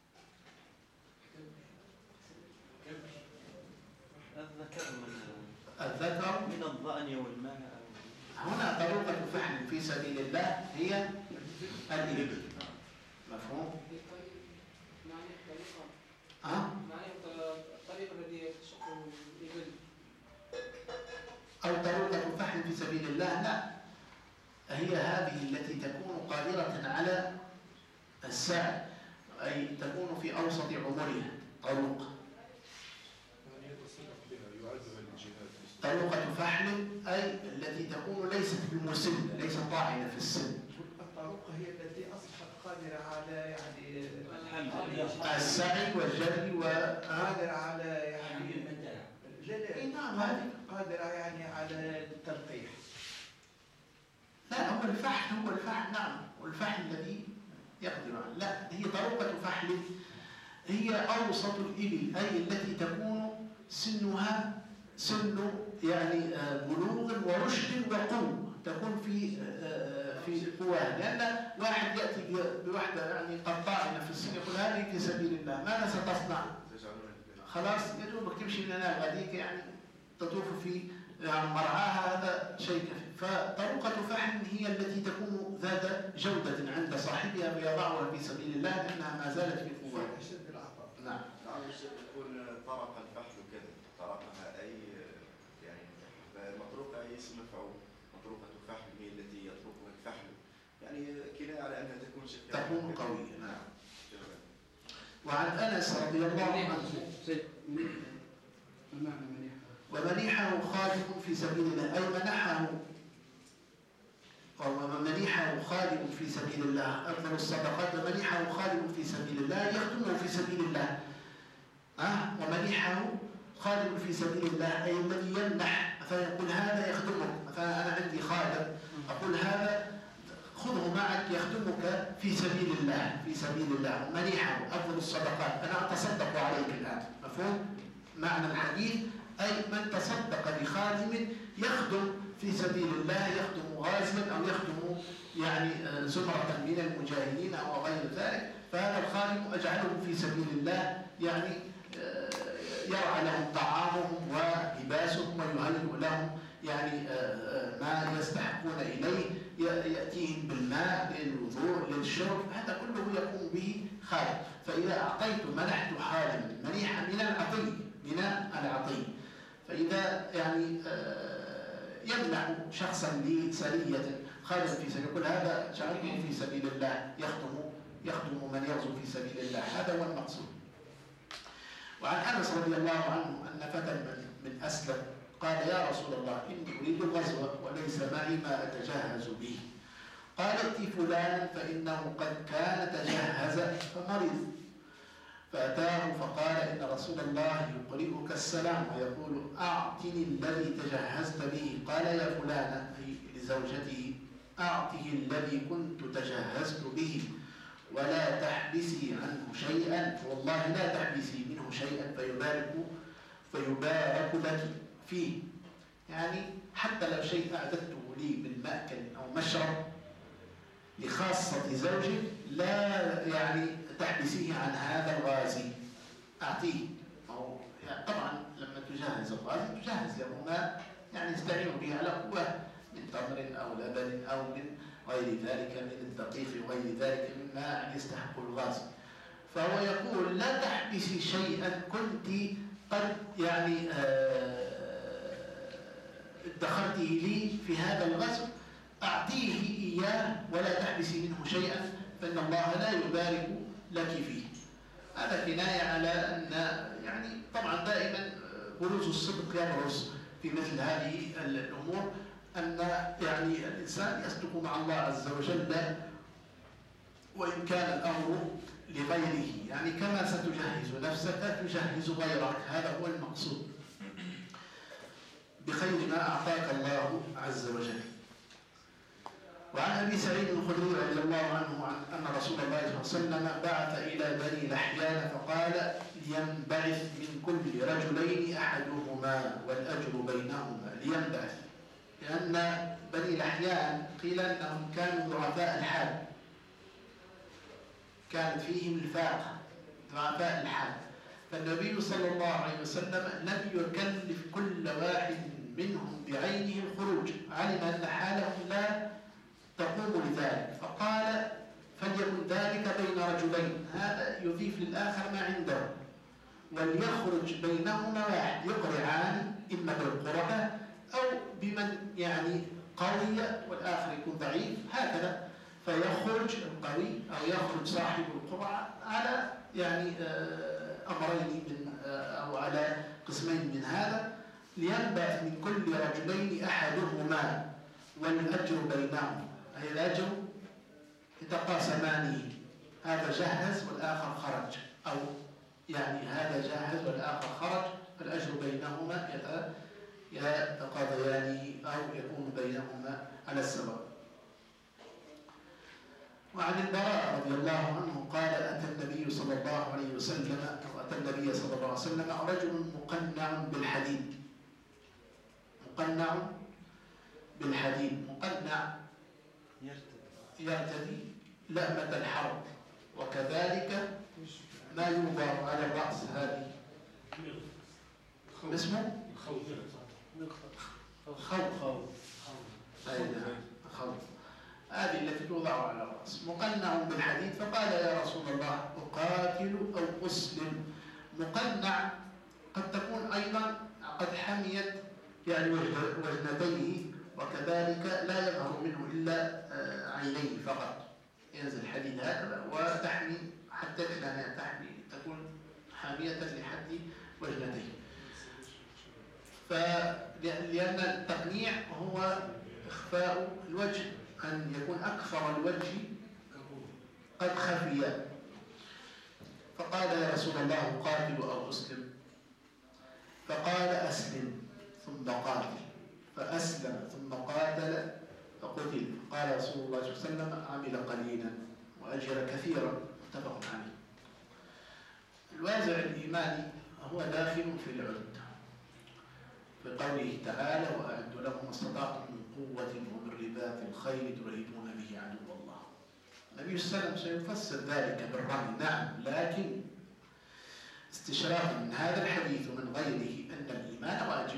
Speaker 2: الذكر
Speaker 3: من الظأن والماء.
Speaker 2: هنا طروقة فحل في سبيل الله هي الإبل. مفهوم؟
Speaker 7: الطريق الذي تشق الإبل
Speaker 2: أو طروقة فحل في سبيل الله، لا، هي هذه التي تكون قادرة على السعي، أي تكون في أوسط عمرها. طروق طروقة فحل أي التي تكون ليست بالمسن، ليست طاعنة في السن.
Speaker 5: الطروقة هي التي أصبحت قادرة على يعني
Speaker 2: السعي والجري
Speaker 5: قادرة على يعني
Speaker 2: نعم، هذه
Speaker 5: قادرة يعني على التلقيح.
Speaker 2: لا، هو الفحل، هو الفحل. نعم، والفحل الذي يقدر على. لا، هي طروقة فحل هي أوسط الإبل، أي التي تكون سنها سن يعني بلوغ ورشد وقوة، تكون في قواه. لأن واحد يأتي بوحدة يعني قد طاعنة في السن يقول هذه في سبيل الله، ماذا ستصنع؟ خلاص يدوبك تمشي من هنا لغديك، يعني تطوف في يعني مرعاها، هذا شيء كثير. فطروقة فحل هي التي تكون ذات جودة عند صاحبها ويضعها في سبيل الله لأنها ما زالت في قوة. نعم.
Speaker 9: يكون طرق الفحل كذا، طرقها أي يعني مطروقة أي اسم مفعول. مطروقة الفحل هي التي يطرقها الفحل، يعني كناية على أنها تكون شكلها
Speaker 2: تكون قوية. نعم. وعن أنس رضي الله عنه ومنيحه خادم في سبيل الله، أي منحه ومنيحه خادم في سبيل الله. أفضل الصدقات ومنيحه خادم في سبيل الله، يخدمه في سبيل الله. ومنيحه خادم في سبيل الله أي الذي يمنح، فيقول هذا يخدمك. مثلا أنا عندي خادم أقول هذا خذه معك يخدمك في سبيل الله، في سبيل الله. منيحه أفضل الصدقات، أنا أتصدق عليك الآن. مفهوم معنى الحديث؟ أي من تصدق بخادم يخدم في سبيل الله، يخدم غازيا أو يخدم يعني زمرة من المجاهدين أو غير ذلك، فهذا الخادم أجعله في سبيل الله، يعني يرعى لهم طعامهم ولباسهم ويهيئ لهم يعني ما يستحقون إليه، يأتيهم بالماء للوضوء للشرب، هذا كله يقوم به خادم. فإذا أعطيت منحت خادم منيحة من العطي، فإذا يعني يمنح شخصا لسرية خادم في سبيل، يقول هذا جعلته في سبيل الله، يخدم من يغزو في سبيل الله، هذا هو المقصود. وعن أنس رضي الله عنه أن فتى من أسلم قال يا رسول الله إني أريد الغزو وليس معي ما أتجهز به. قال ائت فلانا فإنه قد كان تجهز فمرض. فأتاه فقال إن رسول الله يقرئك السلام ويقول أعطني الذي تجهزت به. قال يا فلانة، أي لزوجته، أعطه الذي كنت تجهزت به ولا تحبسي عنه شيئا، والله لا تحبسي منه شيئا فيبارك لك فيه. يعني حتى لو شيء أعددته لي من مأكل أو مشرب لخاصة زوجي لا يعني تحبسيه عن هذا الغازي، أعطيه. يعني طبعا لما تجهز الغازي تجهز له ما يعني يستعين به على قوة من تمر أو لبن أو من غير ذلك من الدقيق وغير ذلك مما يستحق الغازي. فهو يقول لا تحبسي شيئا كنت قد يعني ادخرته لي في هذا الغزو، أعطيه إياه ولا تحبسي منه شيئا فإن الله لا يبارك لك فيه. هذا كناية على أن يعني طبعا دائما بروز الصدق يبرز في مثل هذه الأمور، أن يعني الإنسان يصدق مع الله عز وجل وإن كان الأمر لغيره، يعني كما ستجهز نفسك تجهز غيرك، هذا هو المقصود. بخير ما أعطاك الله عز وجل. وعن أبي سعيد الخدري رضي الله عنه أن رسول الله صلى الله عليه وسلم بعث إلى بني لحيان فقال: لينبعث من كل رجلين أحدهما والأجر بينهما. لينبعث، لأن بني لحيان قيل أنهم كانوا ضعفاء الحال، كانت فيهم الفاقة، ضعفاء الحال، فالنبي صلى الله عليه وسلم لم يكلف كل واحد منهم بعينه الخروج، علم أن حالهم لا تقوم لذلك، فقال: فليكن ذلك بين رجلين، هذا يضيف للآخر ما عنده، وليخرج بينهما واحد يقرعان إما بالقرعة أو بمن يعني قوي والآخر يكون ضعيف، هكذا، فيخرج القوي أو يخرج صاحب القرعة على يعني أمرين من أو على قسمين من هذا. لينبعث من كل رجلين أحدهما والأجر بينهم، أي الأجر يتقاسمانه، هذا جهز والآخر خرج، أو يعني هذا جاهز والآخر خرج، فالأجر بينهما يتقاضيان أو يكون بينهما على السواء. وعن البراء رضي الله عنه قال: أتى النبي صلى الله عليه وسلم رجل مقنع بالحديد. مقنع بالحديد، مقنع يرتدي لأمة الحرب، وكذلك ما يوضع على الرأس، هذه اسمه خوف، هذه التي توضع على الرأس. مقنع بالحديد، فقال: يا رسول الله أقاتل أو أسلم؟ مقنع قد تكون أيضا قد حميت يعني وجنتيه، وكذلك لا يظهر منه إلا عينيه فقط، ينزل حديد هكذا وتحمي حتى لا تحمي، تكون حامية لحد وجنتيه. لأن التقنيع هو إخفاء الوجه، أن يكون أكثر الوجه قد خفي. فقال: يا رسول الله أقاتل أو أسلم؟ فقال: أسلم ثم قاتل. فأسلم ثم قاتل فقتل. قال رسول الله صلى الله عليه وسلم: عمل قليلا وأجر كثيرا، متفق عليه. الوازع الإيماني هو داخل في العد، في قوله تعالى: وأعدوا لهم ما استطعتم من قوة ومن رباط الخيل ترهبون به عدو الله. النبي صلى الله عليه وسلم سيفسر ذلك بالرمي، نعم، لكن استشراقا من هذا الحديث ومن غيره أن الإيمان واجب.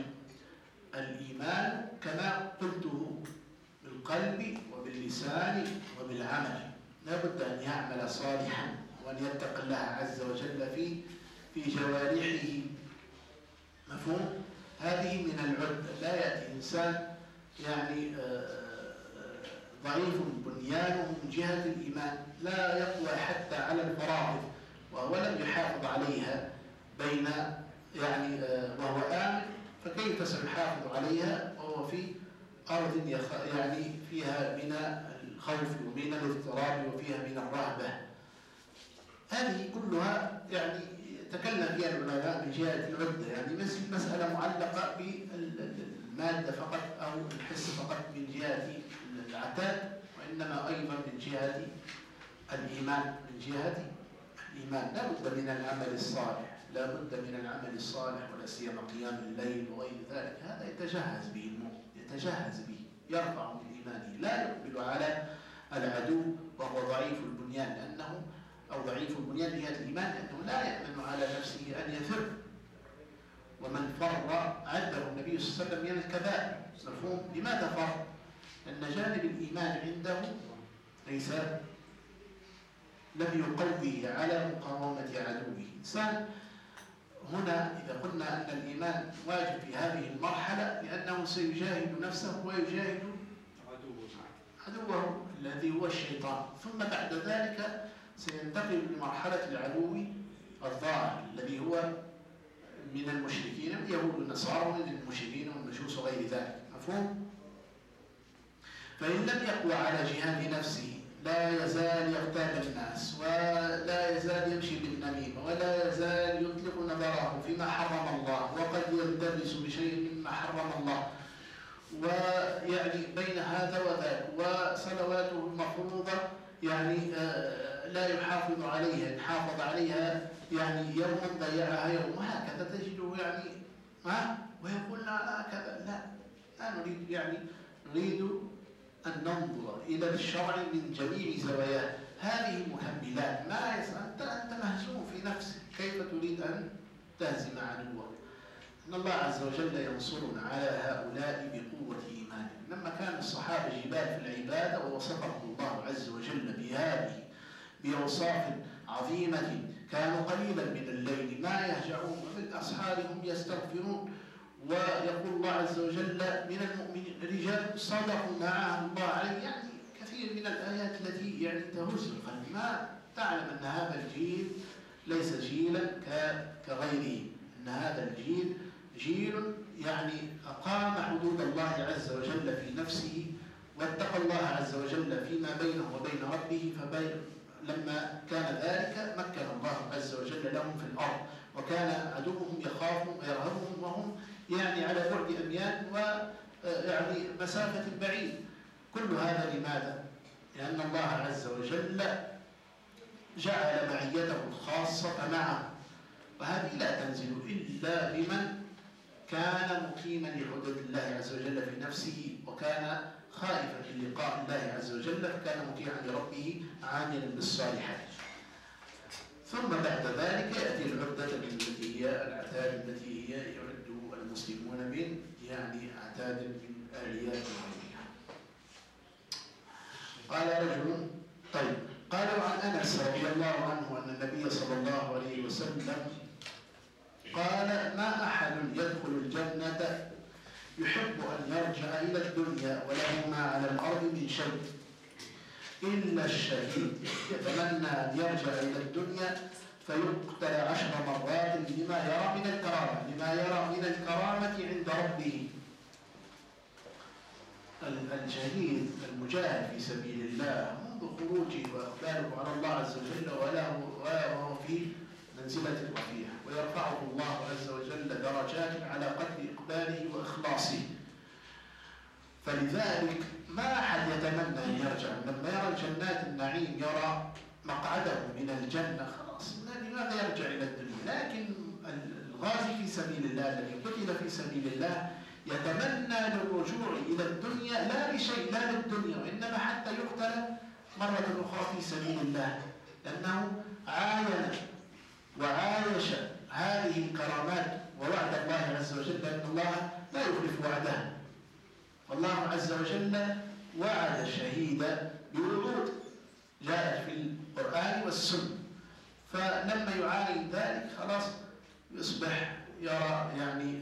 Speaker 2: الإيمان كما قلته بالقلب وباللسان وبالعمل، لا بد أن يعمل صالحا وأن يتق الله عز وجل في جوارحه. مفهوم؟ هذه من العد. لا يأتي إنسان يعني ضعيف بنيانه من جهة الإيمان، لا يقوى حتى على الفرائض وهو لم يحافظ عليها بين يعني وهو آمن، فكيف سيحافظ عليها وهو في أرض يعني فيها من الخوف ومن الاضطراب وفيها من الرهبة؟ هذه كلها يعني تكلم فيها العلماء من جهة العدة، يعني مسألة معلقة بالمادة فقط أو الحس فقط من جهة العتاد، وإنما أيضا من جهة الإيمان. من جهة الإيمان لا بد من العمل الصالح، لا بد من العمل الصالح، ولا سيما قيام الليل وغير ذلك. هذا يتجهز به المؤمن، يتجهز به، يرفع من إيمانه، لا يقبل على العدو وهو ضعيف البنيان، لأنه أو ضعيف البنيان من جهة الإيمان، لأنه لا يأمن على نفسه أن يفر. ومن فر عده النبي صلى الله عليه وسلم من الكبائر. مفهوم؟ لماذا فر؟ لأن جانب الإيمان عنده ليس لم يقويه على مقاومة عدوه. إنسان هنا إذا قلنا أن الإيمان واجب في هذه المرحلة، لأنه سيجاهد نفسه ويجاهد عدوه الذي هو الشيطان، ثم بعد ذلك سينتقل لمرحلة العدو الظاهر الذي هو من المشركين، اليهود والنصارى ومن المشركين والمجوس وغير ذلك. مفهوم؟ فإن لم يقوى على جهاد نفسه لا يزال يغتاب الناس، ولا يزال يمشي بالنميمة، ولا يزال يطلق نظره فيما حرم الله، وقد يلتبس بشيء مما حرم الله، ويعني بين هذا وذاك، وصلواته المفروضة يعني لا يحافظ عليها، إن حافظ عليها يعني يوما ضيعها يوم، وهكذا تجده يعني ويقول هكذا. لا نريد، يعني نريد أن ننظر إلى الشرع من جميع زواياه. هذه مكملات، ما أنت مهزوم في نفسك، كيف تريد أن تهزم عدوك؟ أن الله عز وجل ينصرنا على هؤلاء بقوة إيمانه. لما كان الصحابة جبال في العبادة ووصفهم الله عز وجل بهذه بأوصاف عظيمة، كانوا قليلا من الليل ما يهجعون، وبالأسحار هم يستغفرون، ويقول الله عز وجل من المؤمنين رجال صدقوا ما عاهدوا الله عليه. يعني كثير من الآيات التي يعني تهز القلب، ما تعلم أن هذا الجيل ليس جيلا كغيره، أن هذا الجيل جيل يعني أقام حدود الله عز وجل في نفسه، واتقى الله عز وجل فيما بينه وبين ربه، لما كان ذلك مكن الله عز وجل لهم في الأرض، وكان عدوهم يخافهم ويرهبهم وهم يعني على بعد أميال ويعني مسافة بعيد. كل هذا لماذا؟ لأن الله عز وجل جعل معيته الخاصة معه، وهذه لا تنزل إلا لمن كان مقيما لحدود الله عز وجل في نفسه، وكان خائفا من لقاء الله عز وجل، فكان مطيعا لربه عاملا بالصالحات. ثم بعد ذلك يأتي العدة التي هي العتاد التي هي يعد المسلمون من يعني عتاد من آليات وغيرها. قال رجل طيب، قالوا عن أنس رضي الله عنه أن النبي صلى الله عليه وسلم قال: ما أحد يدخل الجنة يحب أن يرجع إلى الدنيا وله ما على الأرض من شيء إلا الشهيد يتمنى أن يرجع إلى الدنيا فيقتل 10 مرات لما يرى من الكرامة عند ربه. الشهيد المجاهد في سبيل الله منذ خروجه وإقباله على الله عز وجل وهو في منزلة رفيعة، ويرفعه الله عز وجل درجات على قدر إقباله وإخلاصه. فلذلك ما أحد يتمنى أن يرجع، لما يرى جنات النعيم يرى مقعده من الجنة، خلاص لماذا يرجع إلى الدنيا؟ لكن الغازي في سبيل الله الذي قتل في سبيل الله يتمنى للرجوع إلى الدنيا لا لشيء، لا للدنيا، وإنما حتى يقتل مرة أخرى في سبيل الله، لأنه عاين وعايش هذه الكرامات ووعد الله عز وجل أن الله لا يخلف وعده. والله عز وجل وعد شهيدا بوعود جاءت في القرآن والسنة، فلما يعاين ذلك خلاص يصبح يرى يعني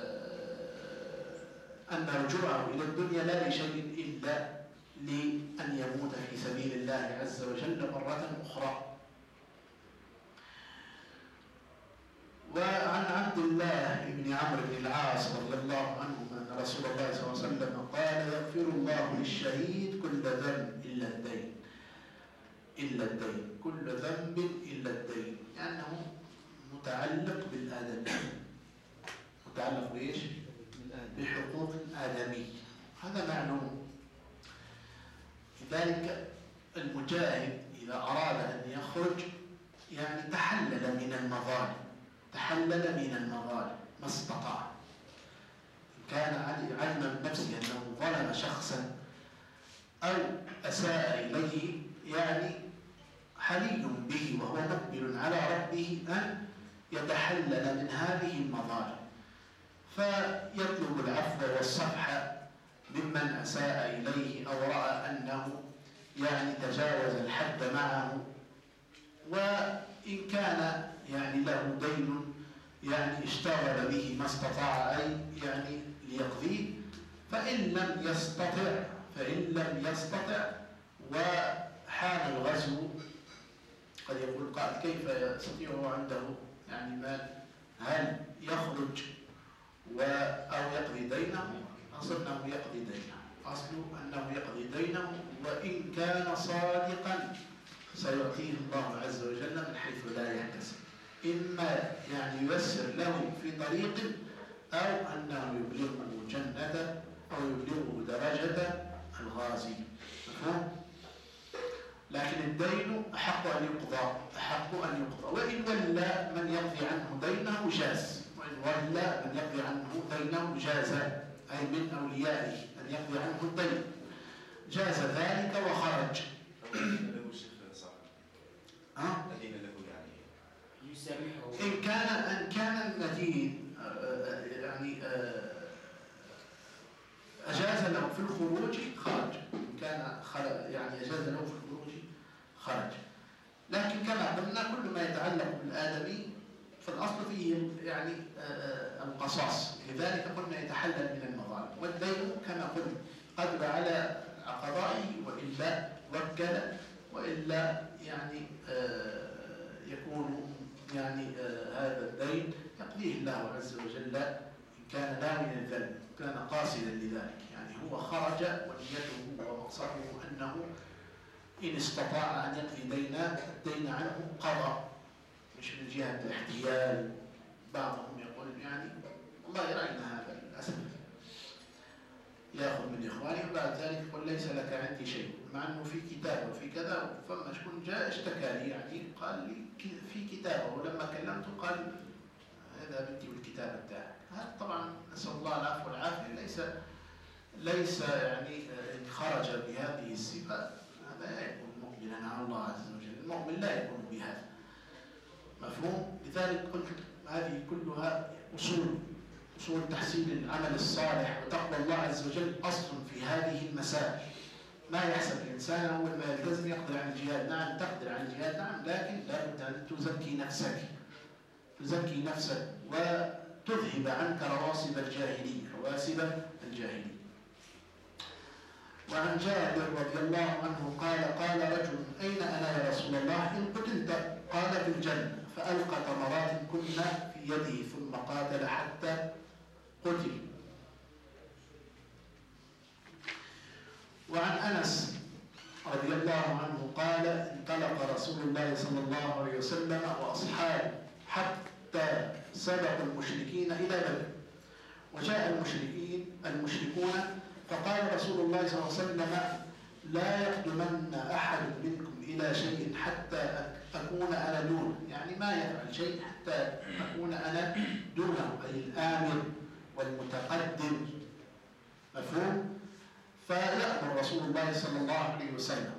Speaker 2: أن رجوعه إلى الدنيا لا لشيء إلا لأن يموت في سبيل الله عز وجل مرة أخرى. وعن عبد الله بن عمرو بن العاص رضي الله عنه أن رسول الله صلى الله عليه وسلم قال: يغفر الله للشهيد كل ذنب إلا الدين. كل ذنب إلا الدين، لأنه متعلق بالآدمي، متعلق بإيش؟ بحقوق الآدمي، هذا معلوم. لذلك المجاهد إذا أراد أن يخرج يعني تحلل من المظالم ما استطاع. كان علم بنفسه أنه ظلم شخصا أو أساء إليه، يعني حلي به وهو مقبل على ربه أن يتحلل من هذه المظالم، فيطلب العفو والصفح ممن أساء إليه أو رأى أنه يعني تجاوز الحد معه، وإن كان يعني له دين يعني اشتغل به ما استطاع أي يعني ليقضيه، فإن لم يستطع وحان الغزو، قد يقول قائل: كيف يستطيع عنده يعني مال، هل يخرج أو يقضي دينه؟ أصل أنه يقضي دينه، أصله أنه يقضي دينه، وإن كان صادقا سيعطيه الله عز وجل من حيث لا يحتسب، إما يعني ييسر له في طريق، أو أنه يبلغه جنة أو يبلغه درجة الغازي. مفهوم؟ لكن الدين أحق أن يقضى، وإن ولى من يقضي عنه دينه جاز، أي من أوليائه أن يقضي عنه الدين جاز ذلك وخرج.
Speaker 9: له الشيخ صاحب الذين له يعني
Speaker 1: يسامحه
Speaker 2: إن كان المدين يعني أجاز له في الخروج خرج، إن كان يعني أجاز له في الخروج خرج. لكن كما قلنا كل ما يتعلق بالآدمي فالأصل فيه يعني القصاص، لذلك قلنا يتحلل من المظالم. والدين كما قلنا قدر على قضائه وإلا وكل، وإلا يعني يكون يعني هذا الدين يقضيه الله عز وجل إن كان ناويا الذنب، كان قاصدا لذلك. يعني هو خرج ونيته ومقصده أنه إن استطاع أن يقضي الدين عنه قضى، مش من جهة الاحتيال. بعضهم يقول يعني والله رأينا هذا للأسف، يأخذ من إخواني وبعد ذلك يقول ليس لك عندي شيء، مع أنه في كتابه وفي كذا. فما شكون جاء اشتكى لي يعني قال لي في كتابه، ولما كلمته قال هذا بدي والكتاب بتاعك. هذا طبعا نسأل الله العفو والعافية، ليس يعني إن خرج بهذه الصفة هذا لا يكون مؤمنا على الله عز وجل. المؤمن لا يكون بهذا. مفهوم؟ لذلك قلت هذه كلها أصول تحسين العمل الصالح وتقوى الله عز وجل أصل في هذه المسائل. ما يحسب الإنسان أول ما يلتزم يقدر عن الجهاد. نعم تقدر عن الجهاد، نعم، لكن لا بد أن تزكي نفسك وتذهب عنك رواسب الجاهلية. وعن جابر رضي الله عنه قال رجل أين أنا يا رسول الله إن قتلت؟ قال في الجنة، فألقى تمرات كنا في يده ثم قاتل حتى قتل. وعن أنس رضي الله عنه قال انطلق رسول الله صلى الله عليه وسلم وأصحابه حتى سبقوا المشركين إلى بدر، وجاء المشركون فقال رسول الله صلى الله عليه وسلم لا يقدمن أحد منكم إلى شيء حتى أكون أنا دونه، يعني ما يفعل شيء حتى أكون أنا دونه، أي الآمر والمتقدم. مفهوم؟ فيأمر رسول الله صلى الله عليه وسلم.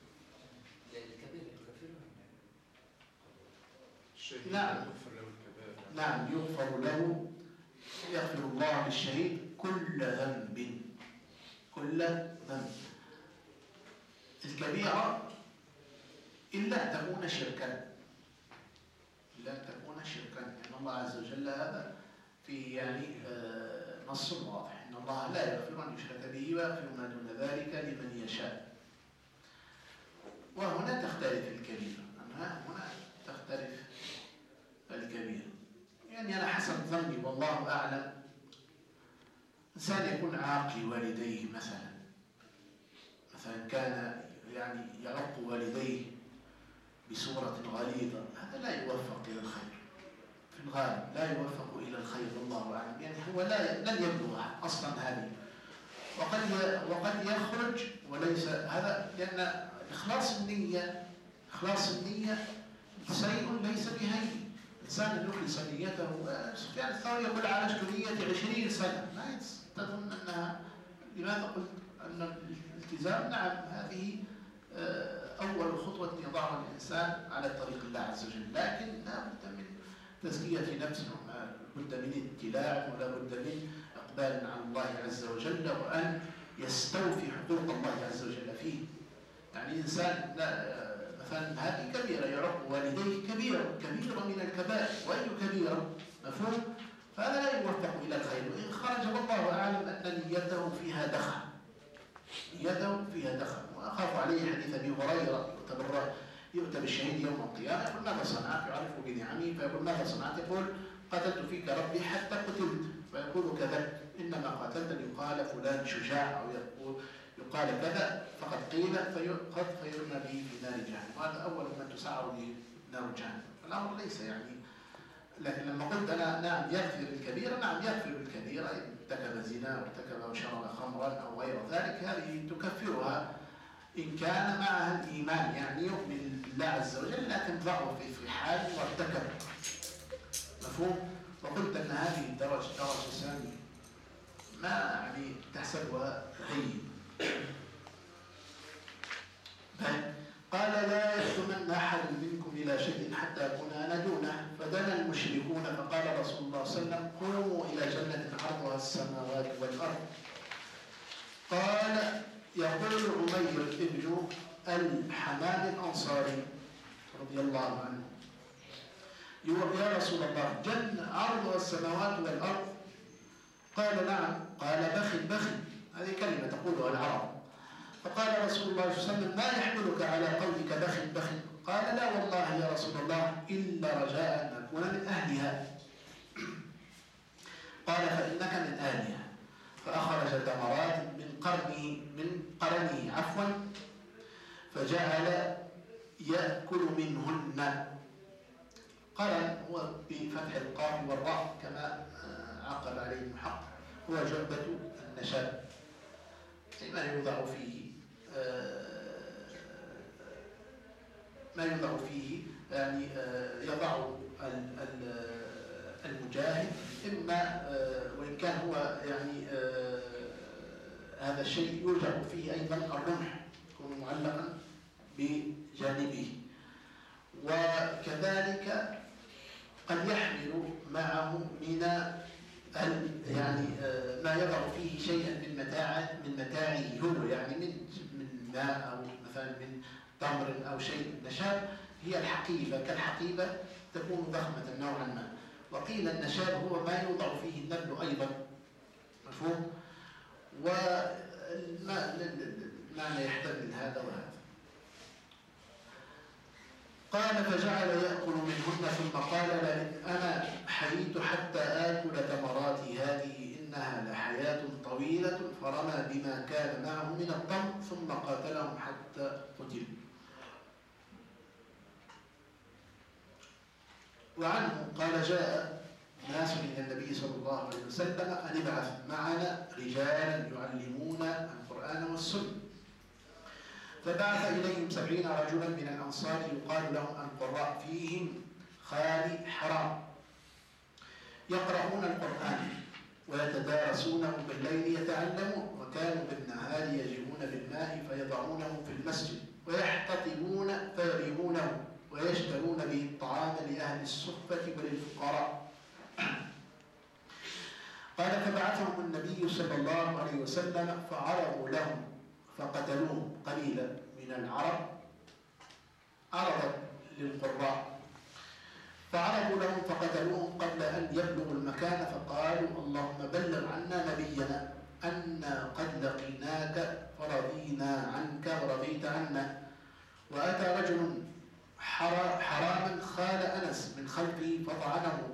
Speaker 2: نعم يغفر له، يغفر الله للشهيد كل ذنب. الكبيرة إلا أن تكون شركا، إن الله عز وجل هذا فيه يعني نص واضح إن الله لا يغفر أن يشرك به ويغفر ما دون ذلك لمن يشاء. وهنا تختلف الكبيرة، يعني أنا حسب ظني والله أعلم إنسان يكون عاقل والديه مثلا كان يعني يعق والديه بصورة غليظة، هذا لا يوفق إلى الخير في الغالب، لا يوفق إلى الخير والله أعلم. يعني هو لن يبلغ أصلا هذه، وقد يخرج وليس هذا، لأن إخلاص النية شيء ليس بهين. إنسان يخلص نيته، سفيان الثوري يقول عالجت نيتي 20 سنة، ما تظن أنها، لماذا قلت أن الالتزام؟ نعم هذه أول خطوة يضعها الإنسان على طريق الله عز وجل، لكن لا بد من تزكية نفسه، لا بد من ابتلاع، ولا بد من إقبال على الله عز وجل، وأن يستوفي حقوق الله عز وجل فيه. يعني إنسان مثلا هذه كبيرة يعق والديه، كبيرة من الكبائر، وأي كبيرة، مفهوم؟ فهذا لا يوفق إلى الخير، وإن خرج والله أعلم أن نيته فيها دخل. وأخاف عليه حديث أبي هريرة يؤتى بالشهيد يوم القيامة يقول ماذا صنعت؟ يعرفه بنعمه فيقول ماذا صنعت؟ يقول قتلت فيك ربي حتى قتلت، فيقول كذبت. إنما قاتلت يقال فلان شجاع أو يقال كذا فقد قيل قد فيرمى به في نار جهنم، وهذا أول من تسعر به نار جهنم. الأمر ليس يعني، لكن لما قلت أنا نعم يكفر الكبيرة، نعم يكفر الكبيرة، ارتكب زنا وارتكب أو شرب خمرا أو غير ذلك، هذه تكفرها إن كان معها الإيمان، يعني يؤمن بالله عز وجل لكن ضعف في حال وارتكب. مفهوم؟ وقلت أن هذه الدرجة ثانية ما يعني تحسبها هين. قال لا يحكمن أحد منكم إلى شيء حتى يكون أنا دونه، فدنا المشركون فقال رسول الله صلى الله عليه وسلم قوموا إلى جنة عرضها السماوات والأرض. قال يقول عمير ابن الحمام الأنصاري رضي الله عنه يا رسول الله جنة عرضها السماوات والأرض؟ قال نعم. قال بخل بخل، هذه كلمة تقولها العرب. فقال رسول الله صلى الله عليه وسلم ما يحملك على قولك بخل بخل؟ قال لا والله يا رسول الله إلا رجاء أن أكون من أهلها. قال فإنك من أهلها. فأخرج تمرات من قرنه فجعل يأكل منهن. قرن هو بفتح القاف والراء كما عقب عليه المحقق، هو جعبة النشاب، ما يوضع فيه يعني يضع المجاهد إما وإن كان هو يعني هذا الشيء يوجع فيه أيضا الرمح يكون معلقا بجانبه، وكذلك قد يحمل معه من يعني ما يضع فيه شيئا من متاعه هو، يعني من ماء أو مثلا من تمر أو شيء نشاب. هي الحقيبة كالحقيبة تكون ضخمة نوعا ما، وقيل النشاب هو ما يوضع فيه النبل أيضا. مفهوم؟ والمعنى يحتمل هذا وهذا. قال فجعل يأكل منهن ثم قال لئن أنا حييت حتى آكل تمراتي هذه إنها لحياة طويلة، فرمى بما كان معه من التمر ثم قاتلهم حتى قتل. وعنه قال جاء ناس من النبي صلى الله عليه وسلم أن ابعث معنا رجالا يعلمون القرآن والسنة، فبعث إليهم 70 رجلا من الأنصار يقال لهم القراء، فيهم خالي حرام، يقرؤون القرآن ويتدارسونه بالليل يتعلمون، وكانوا بالنهار يجيئون بالماء فيضعونه في المسجد ويحتطبون فيريمونه ويشترون به الطعام لأهل الصفة وللفقراء. قال فبعثهم النبي صلى الله عليه وسلم فعرضوا لهم فقتلوهم. قليلا من العرب عرضت للقراء فعرضوا لهم فقتلوهم قبل أن يبلغوا المكان، فقالوا اللهم بلغ عنا نبينا أنا قد لقيناك فرضينا عنك ورضيت عنا. وأتى رجل حراما خال أنس من خلفه فطعنه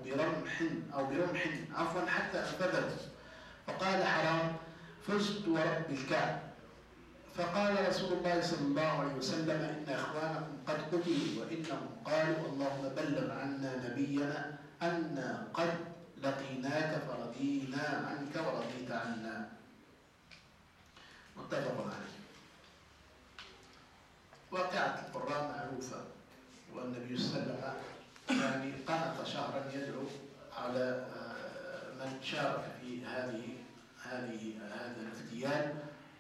Speaker 2: برمح حتى أنفذه، فقال حرام فزت ورب الكعب. فقال رسول الله صلى الله عليه وسلم إن إخوانكم قد قتلوا وإنهم قالوا اللهم بلغ عنا نبينا أنا قد لقيناك فرضينا عنك ورضيت عنا. متفق عليه. واقعة القراء معروفة، والنبي صلى الله عليه وسلم يعني قنط شهرا يدعو على من شارك في هذا الاغتيال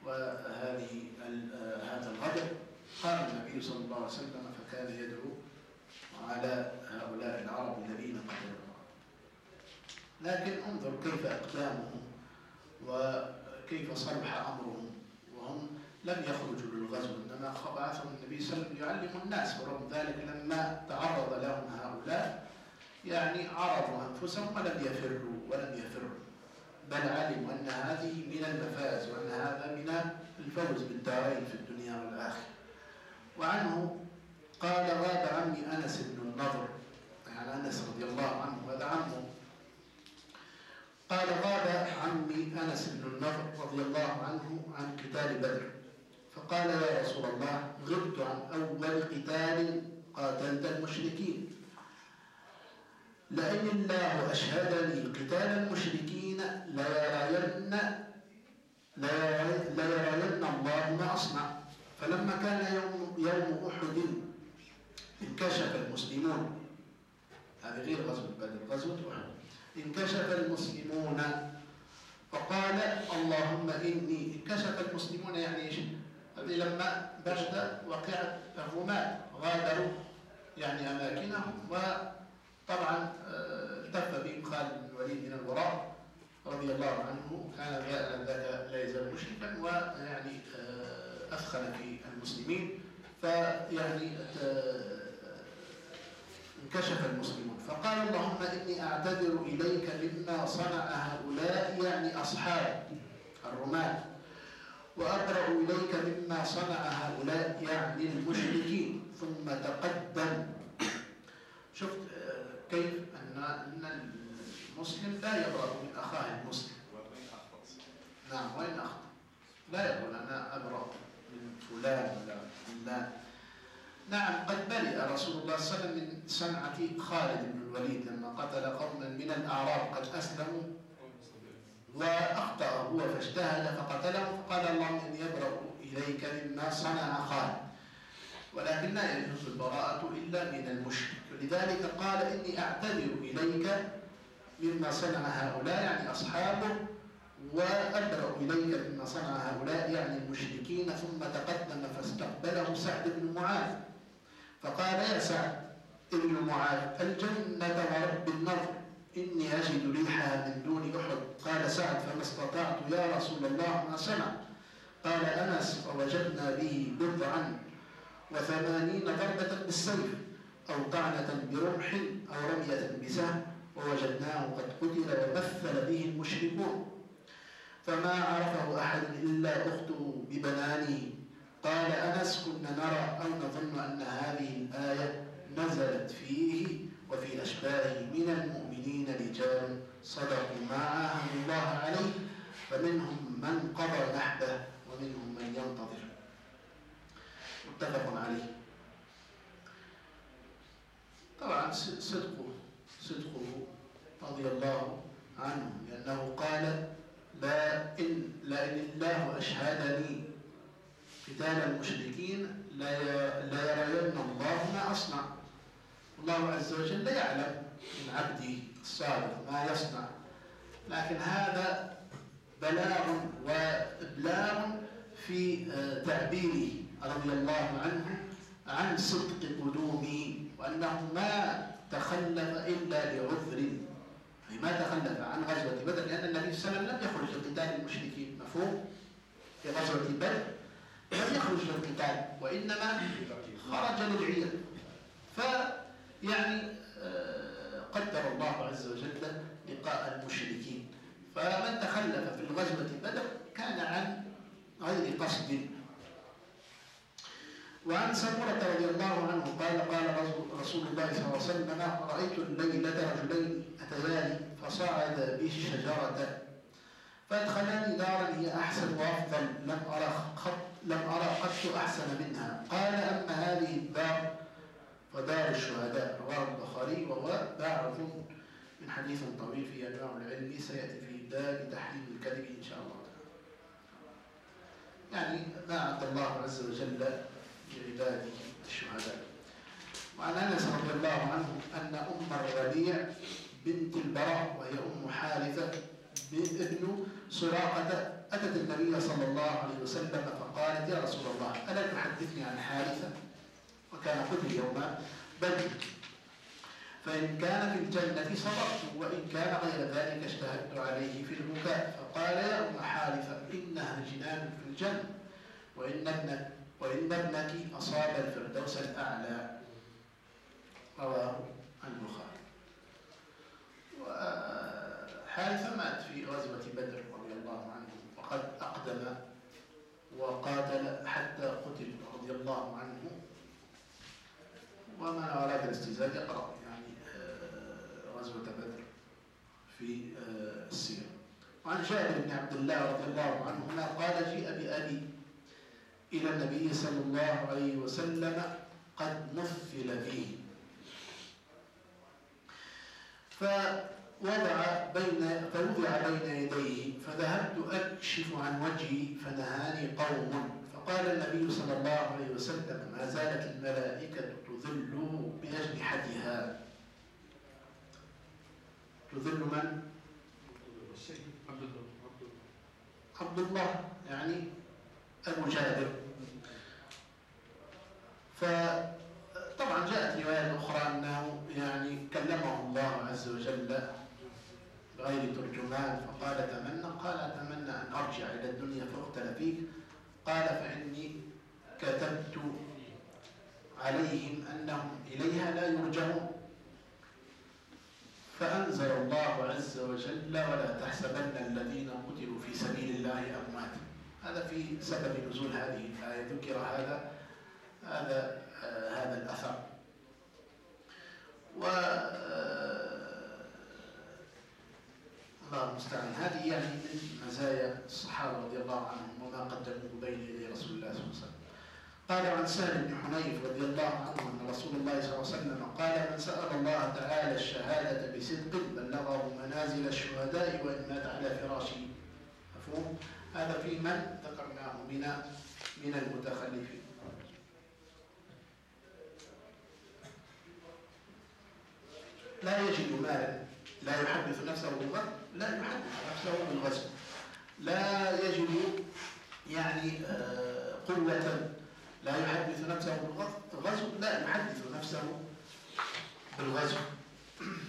Speaker 2: هذا الغدر. قام النبي صلى الله عليه وسلم فكان يدعو على هؤلاء العرب الذين قتلوا. لكن انظر كيف أقدامهم وكيف صلح أمرهم، وهم لم يخرجوا للغزو، إنما بعثهم النبي صلى الله عليه وسلم يعلم الناس، ورغم ذلك لما تعرض لهم هؤلاء يعني عرضوا أنفسهم ولم يفروا، بل علموا أن هذه من المفاز وأن هذا من الفوز بالدارين في الدنيا والآخرة. وعنه قال غاب عمي أنس بن النضر، يعني أنس رضي الله عنه هذا عمه، قال غاب عمي أنس بن النضر رضي الله عنه عن قتال بدر، فقال يا رسول الله غبت عن أول قتال قاتلت المشركين، لئن الله أشهدني قتال المشركين ليرين الله ما أصنع. فلما كان يوم أحد انكشف المسلمون، هذه غير غزوة بدر، غزوة أحد، انكشف المسلمون فقال اللهم إني، انكشف المسلمون يعني إيش؟ هذه لما بعد وقعت الرماة غادروا يعني أماكنهم، وطبعا التف بهم خالد بن الوليد من الوراء رضي الله عنه، كان ذاك لا يزال مشركا ويعني أثخن في المسلمين، فيعني انكشف المسلمون فقال اللهم إني أعتذر إليك مما صنع هؤلاء يعني أصحاب الرماة، وأبرأ إليك مما صنع هؤلاء يعني المشركين. ثم تقدم. شفت كيف أن المسلم لا يبرأ من أخاه المسلم. نعم، وإن أخطأ لا يقول أنا أبرأ من فلان ولا فلان. نعم، قد برئ رسول الله صلى الله عليه وسلم من صنعة خالد بن الوليد لما قتل قوما من الأعراب قد أسلموا وأخطأ هو فاجتهد فقتلهم، فقال اللهم إني أبرأ إليك مما صنع خالد، ولكن لا يجوز البراءة إلا من المشرك. ولذلك قال إني أعتذر إليك مما صنع هؤلاء يعني أصحابه، وأبرأ إليك مما صنع هؤلاء يعني المشركين. ثم تقدم فاستقبله سعد بن معاذ فقال يا سعد ابن معاذ الجنة ورب النار إني أجد ريحها من دون أحد. قال سعد فما استطعت يا رسول الله ما صنع. قال أنس فوجدنا به بضعا 80 ضربة بالسيف أو طعنة برمح أو رمية بسهم، ووجدناه قد قتل ومثل به المشركون، فما عرفه أحد إلا أخته ببنانه. قال أنس كنا نرى أو نظن أن هذه الآية نزلت فيه وفي أشباهه من المؤمنين رجال صدقوا ما عاهدوا الله عليه، فمنهم من قضى نحبه ومنهم من ينتظر. متفق عليه. طبعا صدقه رضي الله عنه، لأنه قال لئن الله أشهدني قتال المشركين ليرين الله ما أصنع. الله عز وجل لا يعلم من عبده الصالح ما يصنع، لكن هذا بلاغ وإبلاغ في تعبيره رضي الله عنه عن صدق قدومه، وأنه ما تخلف إلا لعذر، ما تخلف عن غزوة بدر، لأن النبي صلى الله عليه وسلم لم يخرج لقتال المشركين، مفهوم؟ في غزوة بدر لم يخرج للقتال وإنما خرج للعيد، فيعني قدر الله عز وجل لقاء المشركين، فمن تخلف في الغزوة بدر كان عن غير قصد. وعن سمرة رضي الله عنه قال قال رسول الله صلى الله عليه وسلم رأيت الليلة رجلين أتياني فصعد به الشجرة فادخلاني دارا هي أحسن وأفضل لم أرى قط أحسن منها. قال أما هذه الدار فدار الشهداء، رواه البخاري، وهو باعث من حديث طويل في أنواع العلم سيأتي في باب تحريم الكذب إن شاء الله تعالى. يعني ما أعطى الله عز وجل لعباده الشهداء. وعن أنس رضي الله عنه أن أم الربيع بنت البراء وهي أم حارثة ابن سراقة أتت النبي صلى الله عليه وسلم فقالت يا رسول الله ألا تحدثني عن حارثة وكان قتل يوم بدر، فإن كان في الجنة صبرت وإن كان غير ذلك اجتهدت عليه في البكاء. فقال يا أم حارثة إنها جنان في الجنة وإن ابنك أصاب الفردوس الأعلى، رواه البخاري. وحارثة مات في غزوة بدر رضي الله عنه، وقد أقدم وقاتل حتى قتل رضي الله عنه. ومن أراد الاستزادة يقرأ يعني غزوة بدر في السيرة. وعن جابر بن عبد الله رضي الله عنهما قال جيء بأبي إلى النبي صلى الله عليه وسلم قد مثل فيه، فوضع بين يديه، فذهبت أكشف عن وجهي فنهاني قوم، فقال النبي صلى الله عليه وسلم ما زالت الملائكة تظل بأجنحتها. تظل من؟ عبد الله يعني أبو جابر. فطبعا جاءت رواية أخرى أنه يعني كلمه الله عز وجل بغير ترجمان، فقال أتمنى أن أرجع إلى الدنيا فأقتل فيك، قال فإني كتبت عليهم أنهم إليها لا يرجعون، فأنزل الله عز وجل ولا تحسبن الذين قتلوا في سبيل الله أموات. هذا في سبب نزول هذه الآية، ذكر هذا الأثر. الله المستعان. هذه يعني من مزايا الصحابة رضي الله عنهم وما قدموا بين يدي رسول الله صلى الله عليه وسلم. قال عن سهل بن حنيف رضي الله عنه أن رسول الله صلى الله عليه وسلم قال من سأل الله تعالى الشهادة بصدق بلغه منازل الشهداء وإن مات على فراشه. مفهوم؟ هذا في من ذكرناه من المتخلفين. لا يجد مالا لا يحدث نفسه بالغزو، لا يجد يعني قوة لا يحدث نفسه بالغزو، لا يحدث نفسه بالغزو.